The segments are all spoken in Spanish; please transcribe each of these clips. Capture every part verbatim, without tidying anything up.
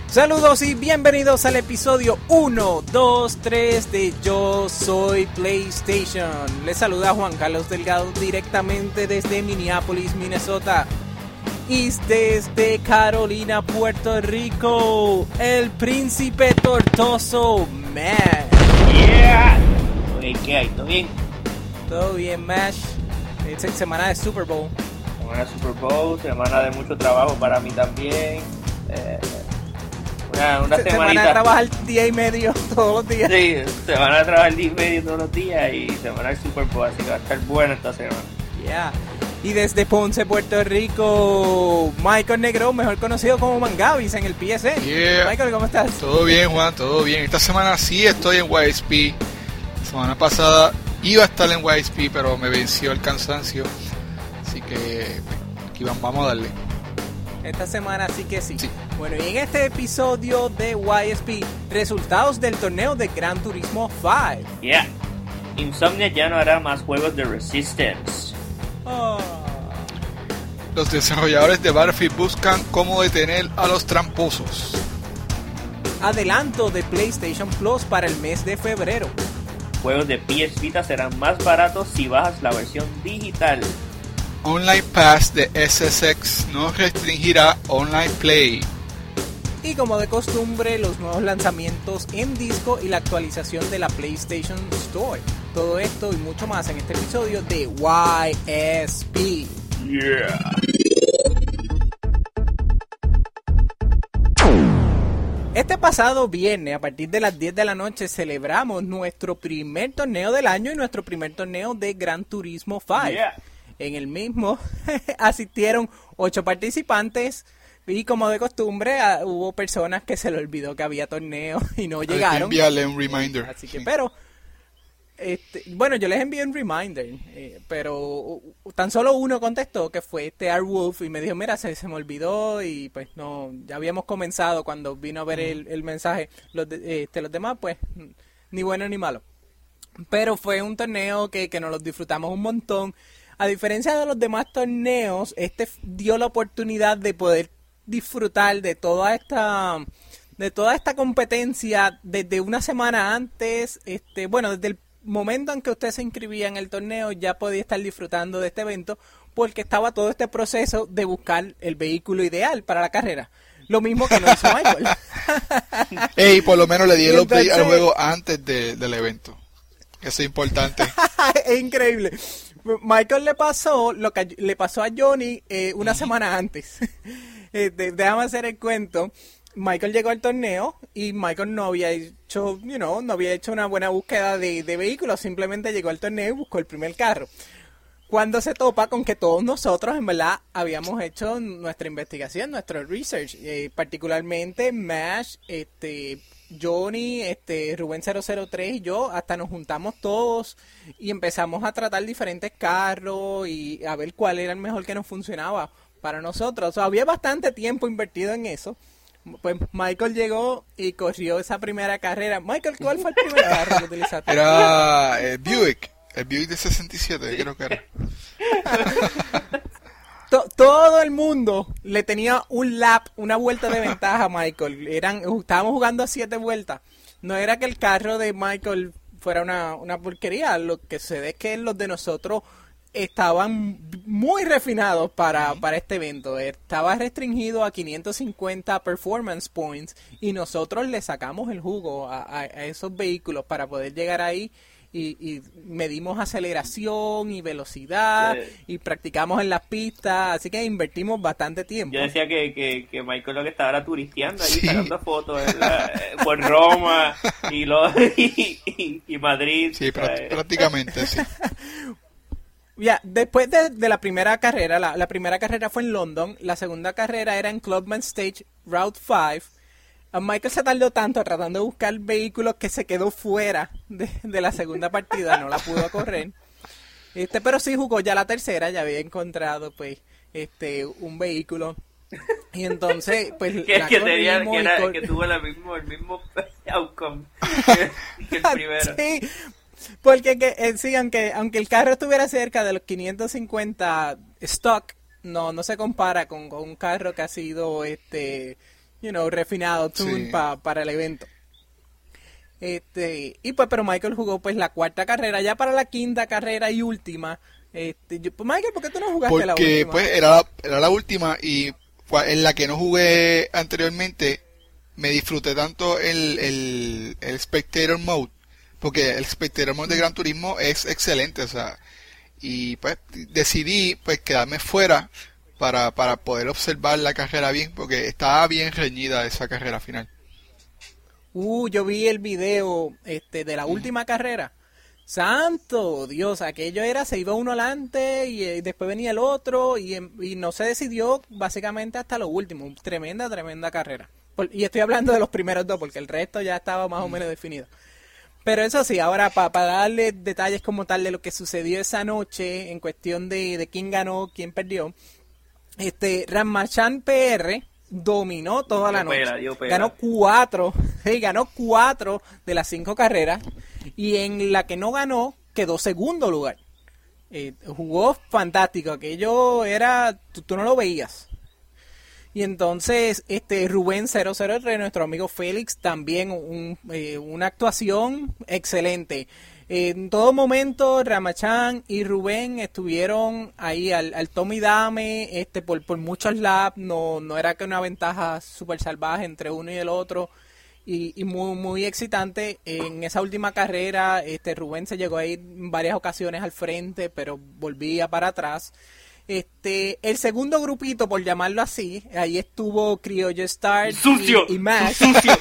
Saludos y bienvenidos al episodio uno, dos, tres de Yo Soy PlayStation. Les saluda Juan Carlos Delgado directamente desde Minneapolis, Minnesota. Y desde Carolina, Puerto Rico, el príncipe tortoso, Mash. Yeah. Oye, ¿qué hay? ¿Todo bien? Todo bien, Mash. Es semana de Super Bowl. Semana de Super Bowl, semana de mucho trabajo para mí también. Eh, una, una Se, semanita. Semana de trabajar día y medio todos los días. Sí, semana de trabajar día y medio todos los días y semana de Super Bowl, así que va a estar buena esta semana. Yeah. Y desde Ponce, Puerto Rico, Michael Negro, mejor conocido como Mangavis en el P S N. Yeah. Michael, ¿cómo estás? Todo bien, Juan, todo bien. Esta semana sí estoy en Y S P. La semana pasada iba a estar en Y S P, pero me venció el cansancio. Así que aquí vamos a darle. Esta semana sí que sí. sí. Bueno, y en este episodio de Y S P, resultados del torneo de Gran Turismo cinco. Yeah. Insomnia ya no hará más juegos de Resistance. Oh. Los desarrolladores de Battlefield buscan cómo detener a los tramposos. Adelanto de PlayStation Plus para el mes de febrero. Juegos de P S Vita serán más baratos si bajas la versión digital. Online Pass de S S X no restringirá online play. Y como de costumbre, los nuevos lanzamientos en disco y la actualización de la PlayStation Store. Todo esto y mucho más en este episodio de Y S P. Yeah. Este pasado viernes, a partir de las diez de la noche, celebramos nuestro primer torneo del año y nuestro primer torneo de Gran Turismo cinco. Yeah. En el mismo asistieron ocho participantes y como de costumbre a, hubo personas que se les olvidó que había torneo y no llegaron. Envíale un reminder. Así que, sí. pero, este, bueno, yo les envié un reminder, eh, pero uh, tan solo uno contestó, que fue este Airwolf, y me dijo, mira, se, se me olvidó y pues no, ya habíamos comenzado cuando vino a ver el, el mensaje. Los, de, este, los demás, pues, ni bueno ni malo. Pero fue un torneo que, que nos los disfrutamos un montón. A diferencia de los demás torneos, este dio la oportunidad de poder disfrutar de toda esta de toda esta competencia desde una semana antes. Este, bueno, desde el momento en que usted se inscribía en el torneo ya podía estar disfrutando de este evento porque estaba todo este proceso de buscar el vehículo ideal para la carrera. Lo mismo que no hizo Michael. Ey, por lo menos le di el Entonces, update al juego antes de, del evento. Eso es importante. Es increíble. Michael le pasó lo que le pasó a Johnny eh, una semana antes. eh, de, déjame hacer el cuento. Michael llegó al torneo y Michael no había hecho, you know, no había hecho una buena búsqueda de, de vehículos. Simplemente llegó al torneo y buscó el primer carro. Cuando se topa con que todos nosotros, en verdad, habíamos hecho nuestra investigación, nuestro research, eh, particularmente Mash, este, Johnny, este, Rubén cero cero tres y yo, hasta nos juntamos todos y empezamos a tratar diferentes carros y a ver cuál era el mejor que nos funcionaba para nosotros. O sea, había bastante tiempo invertido en eso. Pues Michael llegó y corrió esa primera carrera. Michael, ¿cuál fue el primer carro que utilizaste? Era eh, Buick. El Buick de sesenta y siete, creo que era. To- todo el mundo le tenía un lap, una vuelta de ventaja a Michael. Eran, estábamos jugando a siete vueltas. No era que el carro de Michael fuera una, una porquería. Lo que se ve es que los de nosotros estaban muy refinados para, para este evento. Estaba restringido a quinientos cincuenta performance points y nosotros le sacamos el jugo a, a, a esos vehículos para poder llegar ahí. Y, y medimos aceleración y velocidad sí. Y practicamos en las pistas, así que invertimos bastante tiempo. Yo decía que, que, que Michael lo que estaba era turisteando ahí, sí. sacando fotos en la, por Roma y, lo, y, y, y Madrid. Sí, prá- prácticamente, sí. Ya, después de, de la primera carrera, la, la primera carrera fue en London, la segunda carrera era en Clubman Stage Route cinco. A Michael se tardó tanto tratando de buscar vehículos que se quedó fuera de, de la segunda partida, no la pudo correr. Este, pero sí jugó ya la tercera, ya había encontrado pues este un vehículo. Y entonces, pues que, la que, tenía, que, era, cor... que tuvo la mismo, el mismo outcome que, que el primero. Sí, porque que, eh, sí, aunque, aunque el carro estuviera cerca de los quinientos cincuenta stock, no no se compara con, con un carro que ha sido este you know, refinado, tune Sí. pa, para el evento. Este, y pues, pero Michael jugó pues la cuarta carrera, ya para la quinta carrera y última. Este, yo, pues Michael, ¿por qué tú no jugaste la Porque última? pues era la, era la última y cua- en la que no jugué anteriormente me disfruté tanto el, el, el Spectator Mode, porque el Spectator Mode de Gran Turismo es excelente, o sea, y pues decidí pues quedarme fuera para, para poder observar la carrera bien, porque estaba bien reñida esa carrera final. Uh, yo vi el video este de la última carrera. Santo Dios, aquello era, se iba uno adelante y, eh, después venía el otro y, em- y no se decidió básicamente hasta lo último. Tremenda, tremenda carrera. Por- y estoy hablando de los primeros dos porque el resto ya estaba más o menos definido. Pero eso sí, ahora para darle detalles como tal de lo que sucedió esa noche en cuestión de, de quién ganó, quién perdió. Este, Ramachan P R dominó toda la Dio pela, noche. dio pela. Ganó cuatro, sí, ganó cuatro de las cinco carreras. Y en la que no ganó, quedó segundo lugar. Eh, jugó fantástico, aquello era, tú, tú no lo veías. Y entonces, este Rubén cero cero R, nuestro amigo Félix, también un, eh, una actuación excelente. En todo momento, Ramachan y Rubén estuvieron ahí al, al tome y dame, este, por, por muchos laps, no, no era que una ventaja súper salvaje entre uno y el otro, y, y muy, muy excitante. En esa última carrera, este, Rubén se llegó a ir en varias ocasiones al frente, pero volvía para atrás. Este, el segundo grupito, por llamarlo así, ahí estuvo Criollo Star ¡Sucio! y, y Max. ¡Sucio!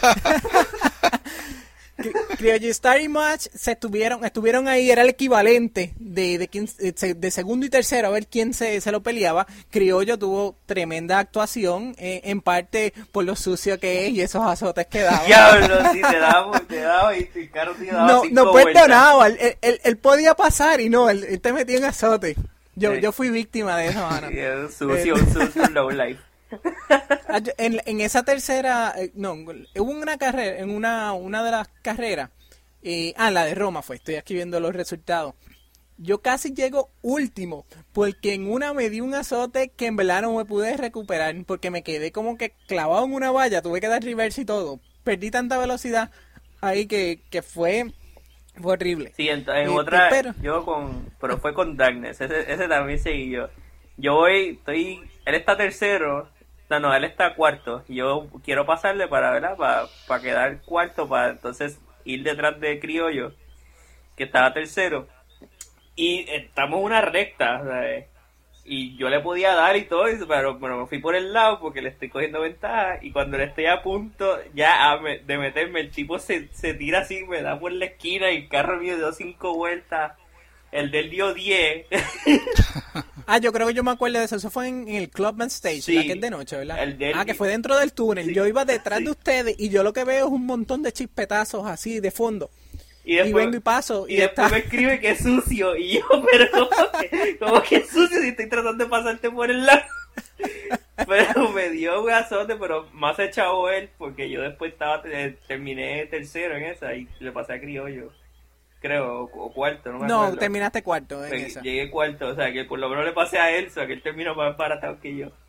Criollo Star y Match se estuvieron, estuvieron ahí, era el equivalente de, de, quién- de segundo y tercero, a ver quién se, se lo peleaba. Criollo tuvo tremenda actuación, eh, en parte por lo sucio que es y esos azotes que daba. Diablo, sí, te daba, te daba y el carro te daba No, cinco no vueltas. perdonaba, él, él- él- él podía pasar y no, él, él te metía en azote. Yo, Sí. yo fui víctima de eso, mano. Sí, es un sucio, un sucio low life. Ah, yo- En, en esa tercera, eh, no, hubo una carrera, en una, una de las carreras, eh, ah, la de Roma fue, estoy aquí viendo los resultados. Yo casi llego último, porque en una me di un azote que en verdad no me pude recuperar, porque me quedé como que clavado en una valla, tuve que dar reverse y todo. Perdí tanta velocidad ahí que, que fue, fue horrible. Sí, en, en Este, otra, pero- yo con, pero fue con Darkness, ese, ese también seguí yo. Yo voy, estoy, él está tercero, no, no, él está cuarto, y yo quiero pasarle para, ¿verdad? Para, para quedar cuarto, para entonces ir detrás de Criollo, que estaba tercero, y estamos en una recta, ¿sabes? Y yo le podía dar y todo, y- pero, pero me fui por el lado porque le estoy cogiendo ventaja. Y cuando le estoy a punto ya a me- de meterme, el tipo se, se tira así, me da por la esquina y el carro mío dio cinco vueltas. El del dio diez. Ah, yo creo que yo me acuerdo de eso. Eso fue en, en el Clubman Stage, Sí. la que es de noche, ¿verdad? El del- Ah, que fue dentro del túnel. Sí. Yo iba detrás Sí. de ustedes y yo lo que veo es un montón de chispetazos así de fondo. Y, Y, después, vengo y paso. y Y, después está... me escribe que es sucio. Y yo, pero ¿cómo que, cómo que es sucio si estoy tratando de pasarte por el lado? Pero me dio un azote, pero más echado él, porque yo después estaba eh, terminé tercero en esa y le pasé a Criollo. Creo, o, o cuarto, no me No, acuerdo. terminaste cuarto en Llegué- esa. Llegué cuarto, o sea que por lo menos le pasé a él, o sea que él terminó más baratado que yo.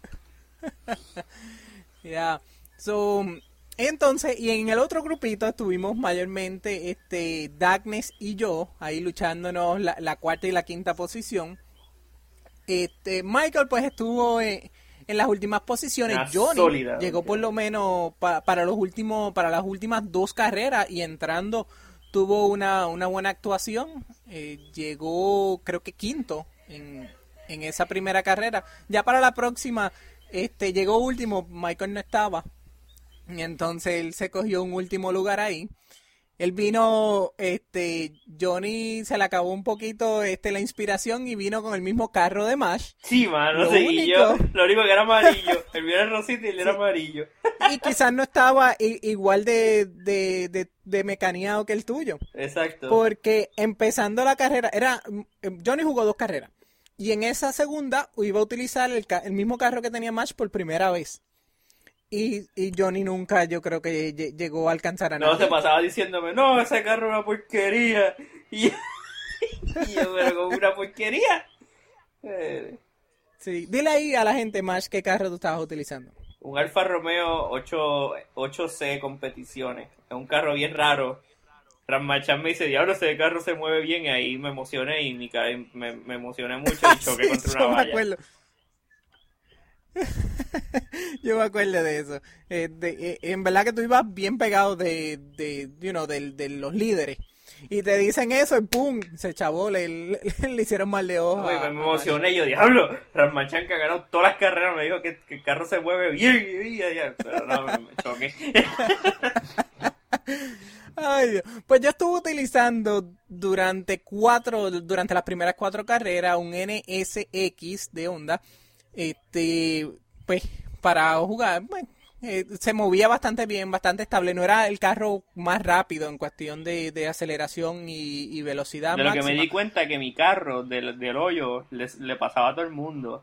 Ya. So, entonces, y en el otro grupito estuvimos mayormente este Darkness y yo, ahí luchándonos la, la cuarta y la quinta posición. Este Michael pues estuvo en, en las últimas posiciones. Una Johnny sólida, llegó por lo menos pa- para los últimos, para las últimas dos carreras y entrando tuvo una, una buena actuación. Eh, llegó creo que quinto en, en esa primera carrera. Ya para la próxima, este llegó último, Michael no estaba. Y entonces él se cogió un último lugar ahí. Él vino, este, Johnny se le acabó un poquito este la inspiración y vino con el mismo carro de Mash. Sí, mano, Lo seguí único- yo. Lo único que era amarillo. El mío era rosita y el era amarillo. Y quizás no estaba i- igual de, de, de, de mecaneado que el tuyo. Exacto. Porque empezando la carrera, era Johnny jugó dos carreras. Y en esa segunda iba a utilizar el, ca- el mismo carro que tenía Mash por primera vez. Y, y Johnny nunca, yo creo que lle- llegó a alcanzar a No, nadie. se pasaba diciéndome, no, ese carro es una porquería. Y yo, y yo, pero como una porquería. Eh, Sí. Dile ahí a la gente, Mash, qué carro tú estabas utilizando. un Alfa Romeo ocho, ocho C competiciones. Es un carro bien raro. Ramachan me dice, diablo, ese carro se mueve bien, y ahí me emocioné y mi ca- me, me emocioné mucho y choqué Sí, contra yo una me valla. acuerdo. Yo me acuerdo de eso. Eh, de, eh, en verdad que tú ibas bien pegado de, de, you know, de, de los líderes. Y te dicen eso y ¡pum! Se chavó, le, le, le hicieron mal de ojo. Uy, a- me a emocioné, yo, diablo, Ramachan que ha ganado todas las carreras, me dijo que, que el carro se mueve bien, y, y, y, pero no, me, me choqué. Ay, Dios. Pues yo estuve utilizando durante cuatro, durante las primeras cuatro carreras un N S X de Honda, este, pues para jugar, bueno, eh, se movía bastante bien, bastante estable, no era el carro más rápido en cuestión de, de aceleración y, y velocidad De lo que máxima. me di cuenta que mi carro del, del hoyo le, le pasaba a todo el mundo.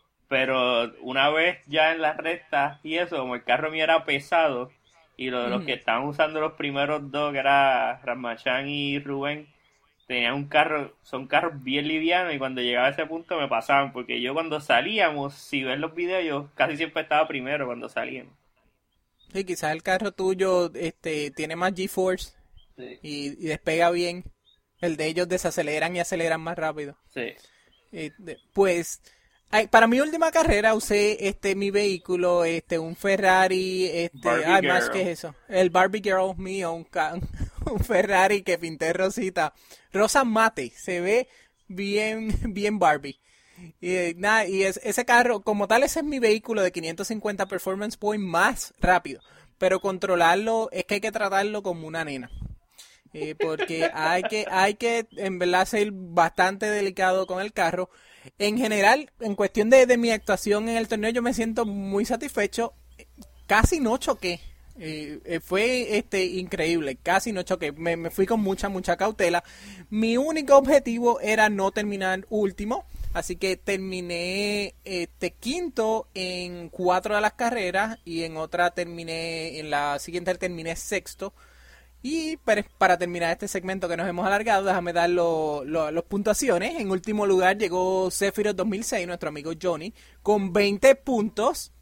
Pero una vez ya en las rectas y eso, como el carro mío era pesado, y lo de los Ujú. que estaban usando los primeros dos, que era Ramachan y Rubén, tenían un carro, son carros bien livianos, y cuando llegaba a ese punto me pasaban, porque yo cuando salíamos, si ves los videos, yo casi siempre estaba primero cuando salíamos. Sí, quizás el carro tuyo este, tiene más G-Force Sí, y, y despega bien. El de ellos desaceleran y aceleran más rápido. sí. Eh, de- pues ay, para mi última carrera usé este mi vehículo, este un Ferrari, este, Barbie ay, más Girl. que eso, el Barbie Girl mío, un, ca- un Ferrari que pinté rosita, rosa mate, se ve bien bien Barbie. Y eh, nada, y es- ese carro, como tal, ese es mi vehículo de quinientos cincuenta Performance Point más rápido, pero controlarlo es que hay que tratarlo como una nena. Eh, porque hay que, hay que en verdad ser bastante delicado con el carro. En general, en cuestión de, de mi actuación en el torneo, yo me siento muy satisfecho. Casi no choqué. Eh, eh, fue este increíble, casi no choqué. Me, me fui con mucha, mucha cautela. Mi único objetivo era no terminar último. Así que terminé este quinto en cuatro de las carreras y en otra terminé, en la siguiente terminé sexto. Y para, para terminar este segmento que nos hemos alargado, déjame dar lo- lo- las puntuaciones. En último lugar llegó Sephiroth dos mil seis, nuestro amigo Johnny, con veinte puntos.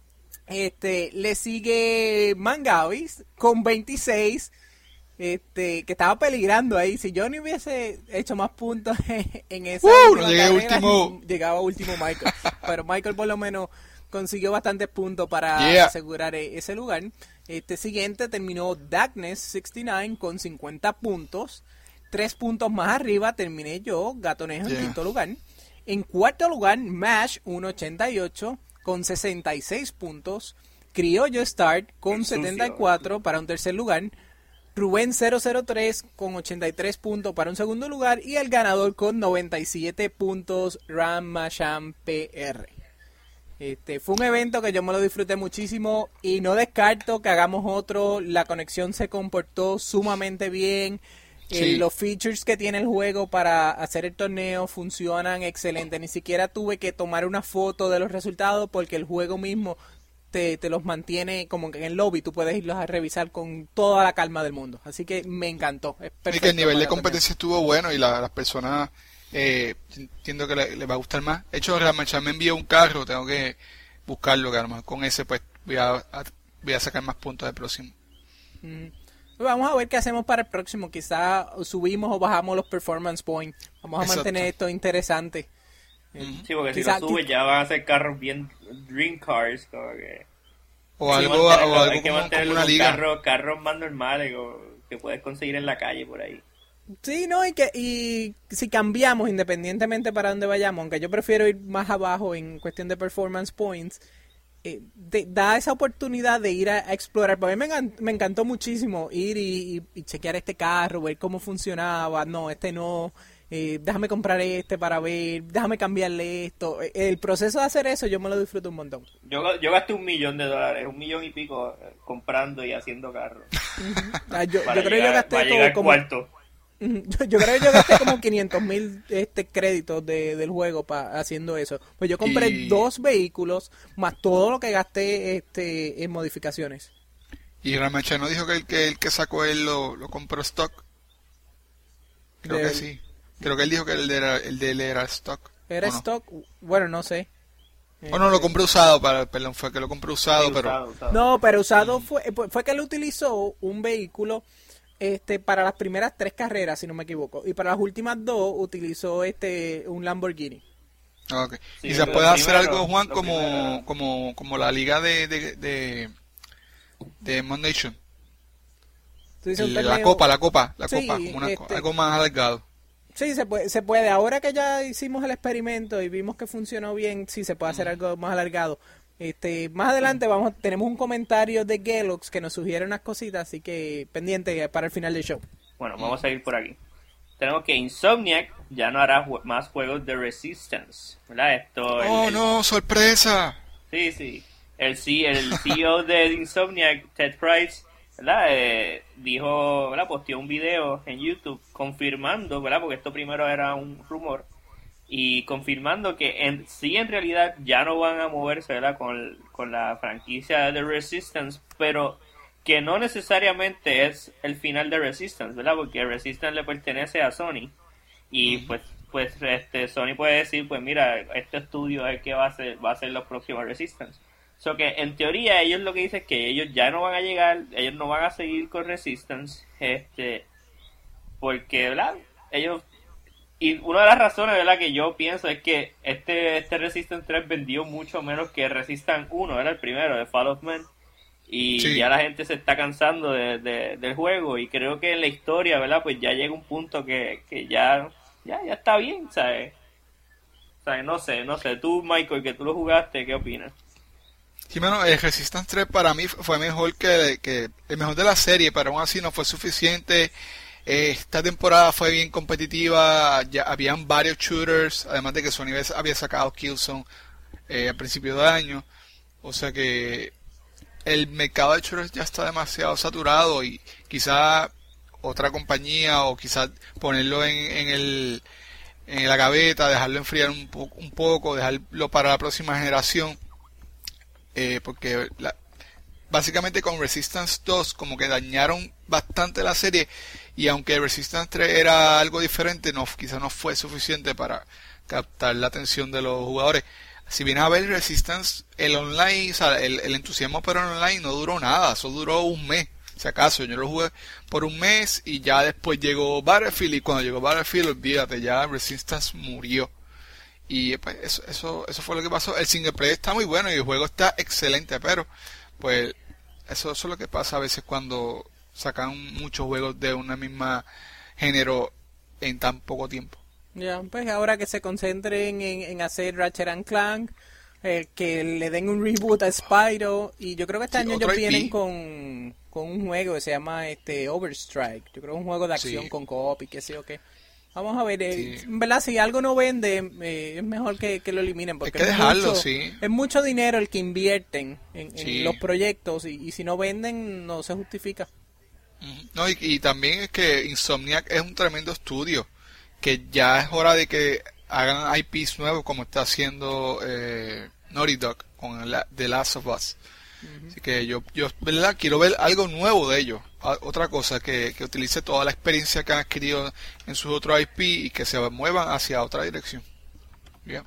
Este, le sigue Mangavis con veintiséis, este, que estaba peligrando ahí. Si Johnny hubiese hecho más puntos en esa ¡Uh! última No llegué carrera, último. llegaba último Michael. Pero Michael por lo menos consiguió bastantes puntos para Yeah. asegurar e- ese lugar. Este siguiente terminó Darkness sesenta y nueve con cincuenta puntos. Tres puntos más arriba terminé yo, Gatonejo, Yeah. en quinto lugar. En cuarto lugar, Mash ciento ochenta y ocho con sesenta y seis puntos. Criollo Start con Qué sucio. setenta y cuatro para un tercer lugar. Rubén cero cero tres con ochenta y tres puntos para un segundo lugar. Y el ganador con noventa y siete puntos, Ramachan P R. Este, fue un evento que yo me lo disfruté muchísimo y no descarto que hagamos otro. La conexión se comportó sumamente bien. Eh, Sí. los features que tiene el juego para hacer el torneo funcionan excelente. Ni siquiera tuve que tomar una foto de los resultados porque el juego mismo te, te los mantiene como que en el lobby. Tú puedes irlos a revisar con toda la calma del mundo. Así que me encantó. Es Y que perfecto el nivel para de el torneo. competencia estuvo bueno y la- las personas eh, entiendo que le, le va a gustar más. De hecho, Ramachan me envió un carro, tengo que buscarlo, que a lo mejor con ese pues voy a, a- voy a sacar más puntos del próximo. Mm. Vamos a ver qué hacemos para el próximo. Quizá subimos o bajamos los performance points. Vamos a Exacto. mantener esto interesante. Eh, Sí, porque si quizá- lo subes ya van a ser carros bien dream cars, como que... O hay que algo, o mantenerlo- algo hay que como, como mantenerlo una con liga. carros, carros más normales como que puedes conseguir en la calle por ahí. Sí, no, y que y si cambiamos independientemente para dónde vayamos, aunque yo prefiero ir más abajo en cuestión de performance points, eh, te da esa oportunidad de ir a, a explorar. Para mí me, encan- me encantó muchísimo ir y, y- y chequear este carro, ver cómo funcionaba. No, este no. eh, déjame comprar este para ver. Déjame cambiarle esto. Eh, El proceso de hacer eso yo me lo disfruto un montón. Yo, yo gasté un millón de dólares, un millón y pico eh, comprando y haciendo carros. Ah, yo, Para yo creo que yo llegar, gasté para como- llegar como, cuarto. Ujú. Yo, yo creo que yo gasté como quinientos mil este, créditos de, del juego pa, haciendo eso. Pues yo compré Y- dos vehículos más todo lo que gasté este, en modificaciones. Y Ramachan no dijo que el que el que sacó él lo, lo compró stock. Creo Del- que sí. Creo que él dijo que el de, era- el de él era stock. ¿Era ¿o no? stock? Bueno, no sé. O no, lo compré usado, para, perdón, fue que lo compré usado, Sí, pero... usado, usado. No, pero usado fue, fue que él utilizó un vehículo este para las primeras tres carreras, si no me equivoco. Y para las últimas dos utilizó este un Lamborghini. Okay. Sí, y se lo puede hacer primero, algo, Juan, lo como, primero. como, como la liga de, de, de, de Mod Nation. Tú dices un El- la torneo- copa, la copa, la Sí, copa, como una, co- este- algo más alargado. Sí, se puede, se puede. Ahora que ya hicimos el experimento y vimos que funcionó bien, sí se puede hacer algo más alargado. Este, más adelante vamos, tenemos un comentario de Gelox que nos sugiere unas cositas, así que pendiente para el final del show. Bueno, vamos a ir por aquí. Tenemos que Insomniac ya no hará ju- más juegos de Resistance, ¿verdad? Esto, el- ¡Oh, el- no! ¡Sorpresa! Sí, sí. El, C- el C E O de Insomniac, Ted Price, ¿verdad? Eh, dijo, ¿verdad? Posteó un video en YouTube confirmando, ¿verdad? Porque esto primero era un rumor. Y confirmando que en, sí, en realidad ya no van a moverse, ¿verdad? Con, con la franquicia de Resistance, pero que no necesariamente es el final de Resistance, ¿verdad? Porque Resistance le pertenece a Sony. Y pues pues este Sony puede decir, pues mira, este estudio es el que va a ser, va a ser los próximos Resistance. So que en teoría ellos lo que dicen es que ellos ya no van a llegar, ellos no van a seguir con Resistance, este, porque, ¿verdad? Ellos, y una de las razones, ¿verdad?, que yo pienso es que este, este Resistance tres vendió mucho menos que Resistance uno, era el primero, de Fall of Man. Y Sí. ya la gente se está cansando de, de- del juego, y creo que en la historia, ¿verdad?, pues ya llega un punto que, que ya, ya, ya está bien, ¿sabes? ¿Sabes? No sé, no sé, tú, Michael, que tú lo jugaste, ¿qué opinas? Jimeno, el Resistance tres para mí fue mejor que, que el mejor de la serie, pero aún así no fue suficiente. Eh, Esta temporada fue bien competitiva, ya habían varios shooters, además de que Sony había sacado Killzone eh, al principio de año, o sea que el mercado de shooters ya está demasiado saturado y quizá otra compañía o quizá ponerlo en, en el en la gaveta, dejarlo enfriar un, po- un poco, dejarlo para la próxima generación, eh, porque la- básicamente con Resistance dos como que dañaron bastante la serie, y aunque Resistance tres era algo diferente, no quizá no fue suficiente para captar la atención de los jugadores. Si vienes a ver Resistance, el online, o sea, el, el entusiasmo por el online no duró nada, eso duró un mes, si acaso. Yo lo jugué por un mes y ya después llegó Battlefield, y cuando llegó Battlefield, olvídate, ya Resistance murió. Y pues eso, eso, eso fue lo que pasó. El single player está muy bueno y el juego está excelente, pero pues eso, eso es lo que pasa a veces cuando sacan muchos juegos de una misma género en tan poco tiempo. Ya, pues ahora que se concentren en, en hacer Ratchet and Clank, eh, que le den un reboot a Spyro, y yo creo que este Sí, año otro ellos I P. vienen con, con un juego que se llama este Overstrike. Yo creo que es un juego de acción Sí. con co-op y qué sé yo qué. Vamos a ver, eh, Sí. en verdad, si algo no vende, eh, es mejor que, que lo eliminen, porque Hay que dejarlo, mucho, sí. es mucho dinero el que invierten en, en Sí. los proyectos, y, y si no venden, no se justifica. Ujú. No, y, y también es que Insomniac es un tremendo estudio, que ya es hora de que hagan I Ps nuevos como está haciendo eh, Naughty Dog con la, The Last of Us. Así que yo, yo ¿verdad? Quiero ver algo nuevo de ellos. A- Otra cosa, que, que utilice toda la experiencia que han adquirido en sus otros I P y que se muevan hacia otra dirección. Bien.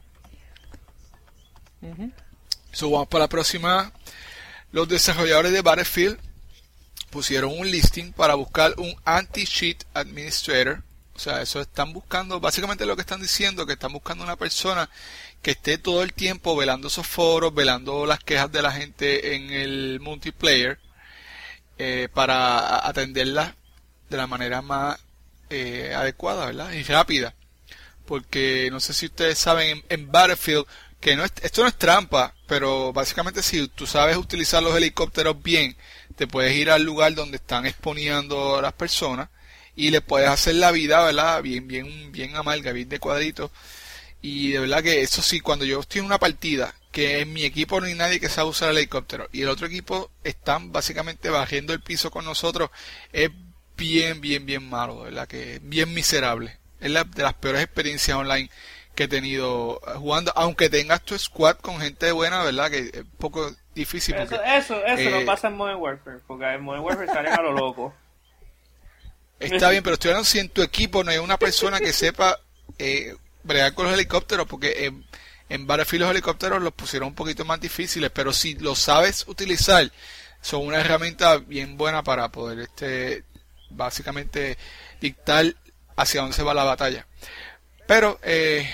Ujú. So, vamos para la próxima. Los desarrolladores de Battlefield pusieron un listing para buscar un anti-cheat administrator. O sea, eso están buscando, básicamente lo que están diciendo, que están buscando una persona que esté todo el tiempo velando esos foros, velando las quejas de la gente en el multiplayer, eh, para atenderlas de la manera más eh, adecuada, ¿verdad? Y rápida. Porque no sé si ustedes saben, en, en Battlefield, que no es, esto no es trampa, pero básicamente si tú sabes utilizar los helicópteros bien, te puedes ir al lugar donde están exponiendo a las personas y le puedes hacer la vida, ¿verdad? Bien, bien, bien amarga, bien de cuadrito. Y de verdad que eso sí, cuando yo estoy en una partida, que en mi equipo no hay nadie que sabe usar el helicóptero y el otro equipo están básicamente bajando el piso con nosotros, es bien, bien, bien malo, de verdad que es bien miserable. Es la, de las peores experiencias online que he tenido eh, jugando, aunque tengas tu squad con gente buena, ¿verdad? Que es un poco difícil. Porque, Eso, eso, eso eh, no pasa en Modern Warfare, porque en Modern Warfare salen a lo loco. está bien, pero estoy hablando si en tu equipo no hay una persona que sepa eh, bregar con los helicópteros, porque eh, En Battlefield los helicópteros los pusieron un poquito más difíciles, pero si lo sabes utilizar, son una herramienta bien buena para poder este básicamente dictar hacia dónde se va la batalla. Pero eh,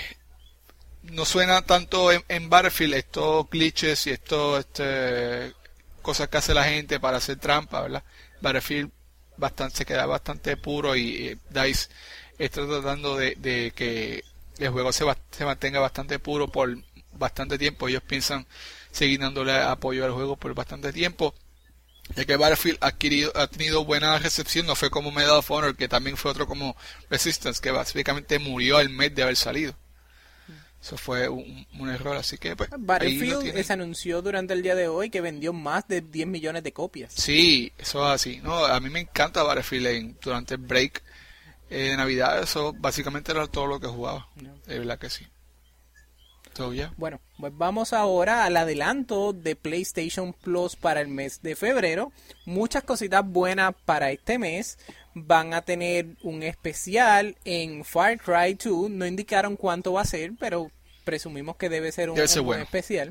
no suena tanto en, en Battlefield estos glitches y estos este, cosas que hace la gente para hacer trampa, ¿verdad? Battlefield bastante, se queda bastante puro y, y DICE está tratando de, de que el juego se, va, se mantenga bastante puro por bastante tiempo. Ellos piensan seguir dándole apoyo al juego por bastante tiempo, ya que Battlefield ha, adquirido, ha tenido buena recepción. No fue como Medal of Honor, que también fue otro como Resistance, que básicamente murió al mes de haber salido. Eso fue un, un error, así que pues Battlefield se anunció durante el día de hoy que vendió más de diez millones de copias. Sí, eso es así. No, a mí me encanta Battlefield en, durante el break eh, de Navidad. Eso básicamente era todo lo que jugaba. No. De verdad que sí. So, yeah. Bueno, pues vamos ahora al adelanto de PlayStation Plus para el mes de febrero. Muchas cositas buenas para este mes. Van a tener un especial en Far Cry dos. No indicaron cuánto va a ser, pero presumimos que debe ser un, debe ser un buen bueno. especial.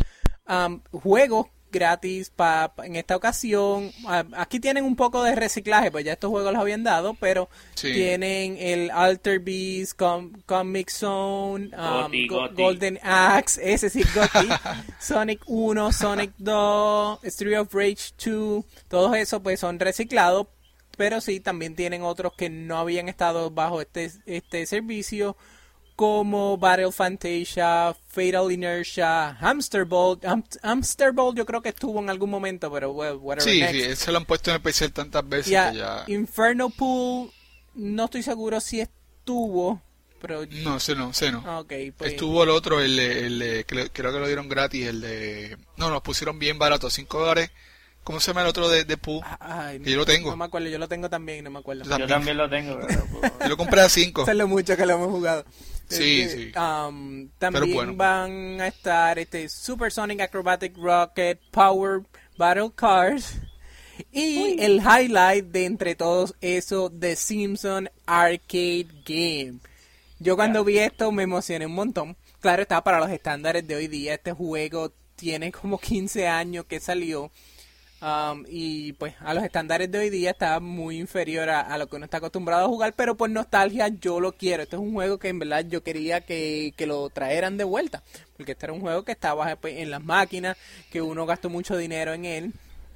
Um, juegos gratis pa, pa, en esta ocasión. Uh, aquí tienen un poco de reciclaje, pues ya estos juegos los habían dado, pero sí. Tienen el Alter Beast, Com Comic Zone, um, Gotti, Go Gotti. Golden Axe, ese sí, Gotti, Sonic uno, Sonic dos, Street of Rage dos, todos esos pues son reciclados, pero sí, también tienen otros que no habían estado bajo este, este servicio, como Battle Fantasia, Fatal Inertia, Hamster Ball. Ham Hamster Ball yo creo que estuvo en algún momento, pero well, whatever. Sí, next. sí, se lo han puesto en especial tantas veces yeah, que ya... Inferno Pool, no estoy seguro si estuvo, pero... No, sé no, sé no. Okay, pues... Estuvo el otro, el, el, el que creo que lo dieron gratis, el de... No, nos pusieron bien barato, cinco dólares. ¿Cómo se llama el otro de, de Pooh? Ay, que yo lo tengo. No me acuerdo, yo lo tengo también, no me acuerdo. Yo también, yo también lo tengo. Pero... yo lo compré a cinco. Eso es lo mucho que lo hemos jugado. Sí, este, sí. Um, también bueno. van a estar este Supersonic Acrobatic Rocket, Power Battle Cars y Uy. el highlight de entre todos eso, The Simpsons Arcade Game. Yo cuando vi esto me emocioné un montón. Claro, está para los estándares de hoy día. Este juego tiene como quince años que salió. Um, y pues a los estándares de hoy día está muy inferior a, a lo que uno está acostumbrado a jugar, pero por nostalgia yo lo quiero. Este es un juego que en verdad yo quería que, que lo trajeran de vuelta, porque este era un juego que estaba pues, en las máquinas, que uno gastó mucho dinero en él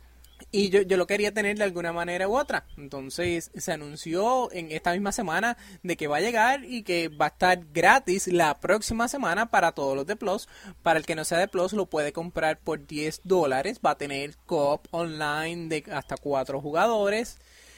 y yo, yo lo quería tener de alguna manera u otra. Entonces se anunció en esta misma semana de que va a llegar y que va a estar gratis la próxima semana para todos los de Plus. Para el que no sea de Plus lo puede comprar por diez dólares. Va a tener co-op online de hasta cuatro jugadores.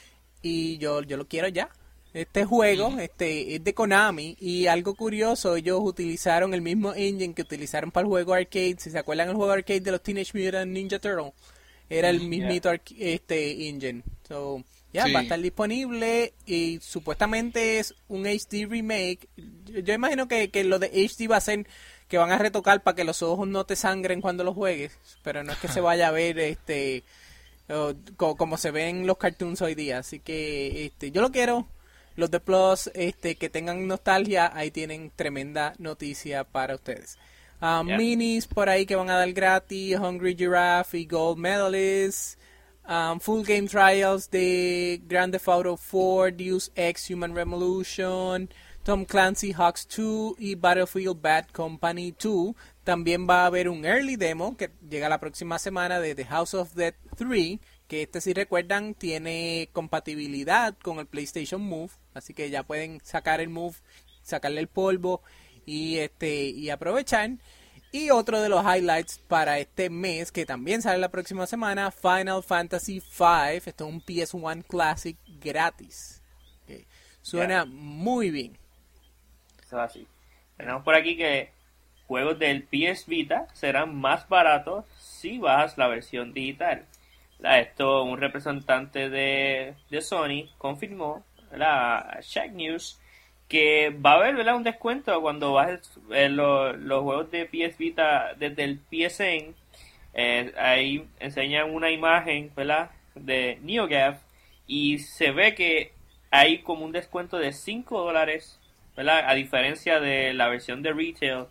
Y yo, yo lo quiero ya. Este juego uh-huh. este es de Konami. Y algo curioso, ellos utilizaron el mismo engine que utilizaron para el juego arcade. Si se acuerdan el juego arcade de los Teenage Mutant Ninja Turtles, era el mismito yeah. este engine. So, ya yeah, sí. va a estar disponible y supuestamente es un H D remake. Yo, yo imagino que, que lo de H D va a ser que van a retocar para que los ojos no te sangren cuando los juegues, pero no es que se vaya a ver este uh, co como se ven los cartoons hoy día. Así que este yo lo quiero. Los de Plus este que tengan nostalgia, ahí tienen tremenda noticia para ustedes. Um, yeah. Minis por ahí que van a dar gratis, Hungry Giraffe y Gold Medalist, um, Full Game Trials de Grand Theft Auto cuatro, Deus Ex Human Revolution, Tom Clancy Hawks dos y Battlefield Bad Company dos. También va a haber un early demo que llega la próxima semana de The House of Dead tres, que este, si recuerdan, tiene compatibilidad con el PlayStation Move, así que ya pueden sacar el Move, sacarle el polvo y este y aprovechar. Y otro de los highlights para este mes, que también sale la próxima semana, Final Fantasy cinco. Esto es un P S uno Classic gratis. Okay. Suena yeah. muy bien. Eso es así. Tenemos por aquí que juegos del P S Vita serán más baratos si bajas la versión digital. Esto un representante de, de Sony confirmó la Shack News que va a haber, ¿verdad?, un descuento cuando bajes eh, lo, los juegos de P S Vita desde el P S N. Eh, ahí enseñan una imagen, ¿verdad?, de NeoGAF y se ve que hay como un descuento de cinco dólares, ¿verdad?, a diferencia de la versión de retail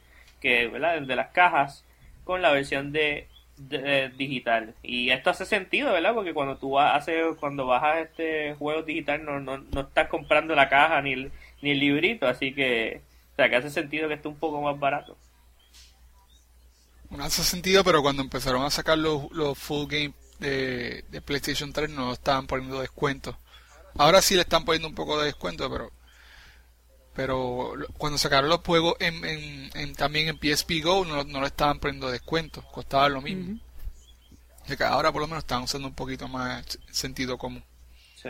que, ¿verdad? De las cajas con la versión de, de- eh, digital. Y esto hace sentido, ¿verdad? Porque cuando tú vas, hace, cuando bajas este juego digital no, no, no estás comprando la caja ni el, ni el librito, así que, o sea, que hace sentido que esté un poco más barato. No hace sentido, pero cuando empezaron a sacar los, los full game de, de PlayStation tres no lo estaban poniendo descuentos. Ahora sí le están poniendo un poco de descuento, pero pero lo- cuando sacaron los juegos en, en, en- también en P S P Go no, no le estaban poniendo descuento, costaba lo mismo. Ujú. Así que ahora por lo menos están usando un poquito más sentido común. Sí.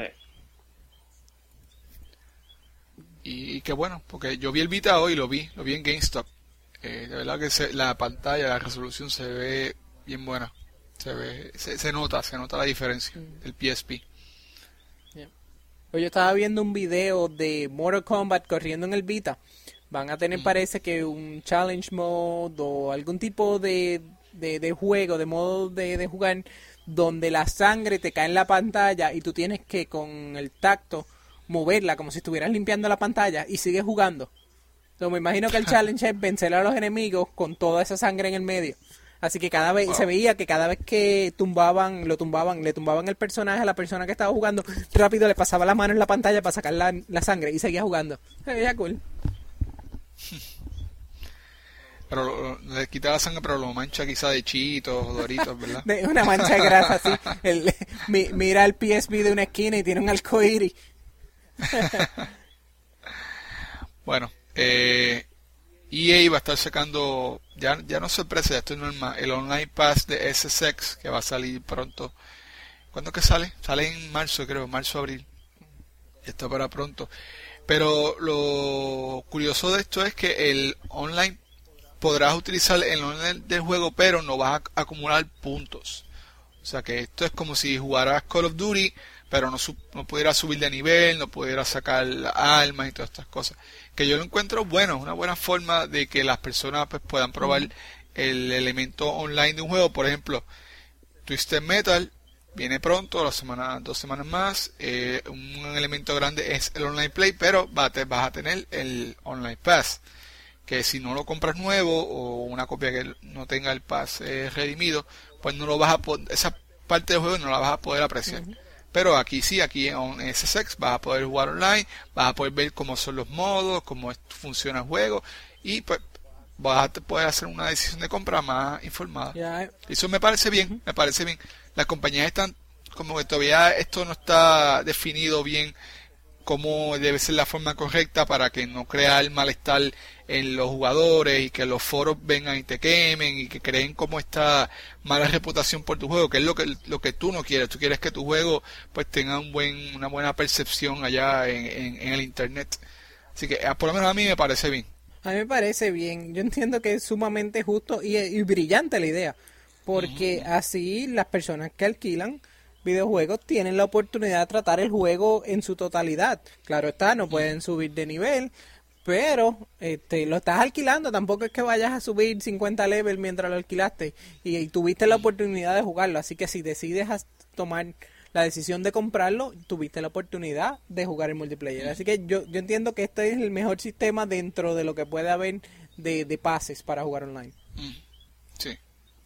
Y, y qué bueno, porque yo vi el Vita hoy, lo vi, lo vi en GameStop. Eh, de verdad que se- la pantalla, la resolución se ve bien buena. Se ve, se, se nota, se nota la diferencia del P S P. Yeah. Pues yo estaba viendo un video de Mortal Kombat corriendo en el Vita. Van a tener, parece que un challenge mode o algún tipo de, de, de juego, de modo de, de jugar, donde la sangre te cae en la pantalla y tú tienes que con el tacto moverla como si estuvieras limpiando la pantalla y sigues jugando. So, me imagino que el challenge es vencer a los enemigos con toda esa sangre en el medio. Así que cada vez, Wow. se veía que cada vez que tumbaban, lo tumbaban, le tumbaban el personaje a la persona que estaba jugando, rápido le pasaba la mano en la pantalla para sacar la, la sangre y seguía jugando. Se veía cool. Pero lo- lo- le quita la sangre, pero lo mancha quizá de chitos o doritos, ¿verdad? De una mancha de grasa así. El- mi- mira el P S P de una esquina y tiene un arcoíris. Bueno, eh, E A va a estar sacando, ya, ya no es sorpresa, esto es normal, el Online Pass de S S X que va a salir pronto. ¿Cuándo es que sale? Sale en marzo, creo, marzo, abril. Ya está para pronto. Pero lo curioso de esto es que el online podrás utilizar el online del juego, pero no vas a acumular puntos. O sea que esto es como si jugaras Call of Duty, pero no, su- no pudieras subir de nivel, no pudieras sacar armas y todas estas cosas. Que yo lo encuentro bueno, una buena forma de que las personas pues, puedan probar el elemento online de un juego. Por ejemplo, Twisted Metal viene pronto, la semana, dos semanas más. Eh, un elemento grande es el online play, pero va a te- vas a tener el online pass. Que si no lo compras nuevo o una copia que no tenga el pass eh, redimido, pues no lo vas a poder, esa parte del juego no la vas a poder apreciar. Pero aquí sí, aquí en S S X vas a poder jugar online, vas a poder ver cómo son los modos, cómo es- funciona el juego y pues vas a te- poder hacer una decisión de compra más informada. Ya, Eso me parece bien, me parece bien. Las compañías están como que todavía esto no está definido bien cómo debe ser la forma correcta para que no crear malestar en los jugadores y que los foros vengan y te quemen y que creen como esta mala reputación por tu juego, que es lo que lo que tú no quieres. Tú quieres que tu juego pues tenga un buen una buena percepción allá en, en, en el internet. Así que ah, por lo menos a mí me parece bien. a mí me parece bien. Yo entiendo que es sumamente justo y, y brillante la idea. Porque así las personas que alquilan videojuegos tienen la oportunidad de tratar el juego en su totalidad. Claro está, no pueden subir de nivel, pero este lo estás alquilando, tampoco es que vayas a subir cincuenta level mientras lo alquilaste y, y tuviste la oportunidad de jugarlo, así que si decides as- tomar la decisión de comprarlo, tuviste la oportunidad de jugar el multiplayer. Así que yo, yo entiendo que este es el mejor sistema dentro de lo que puede haber de, de pases para jugar online. Mm, sí.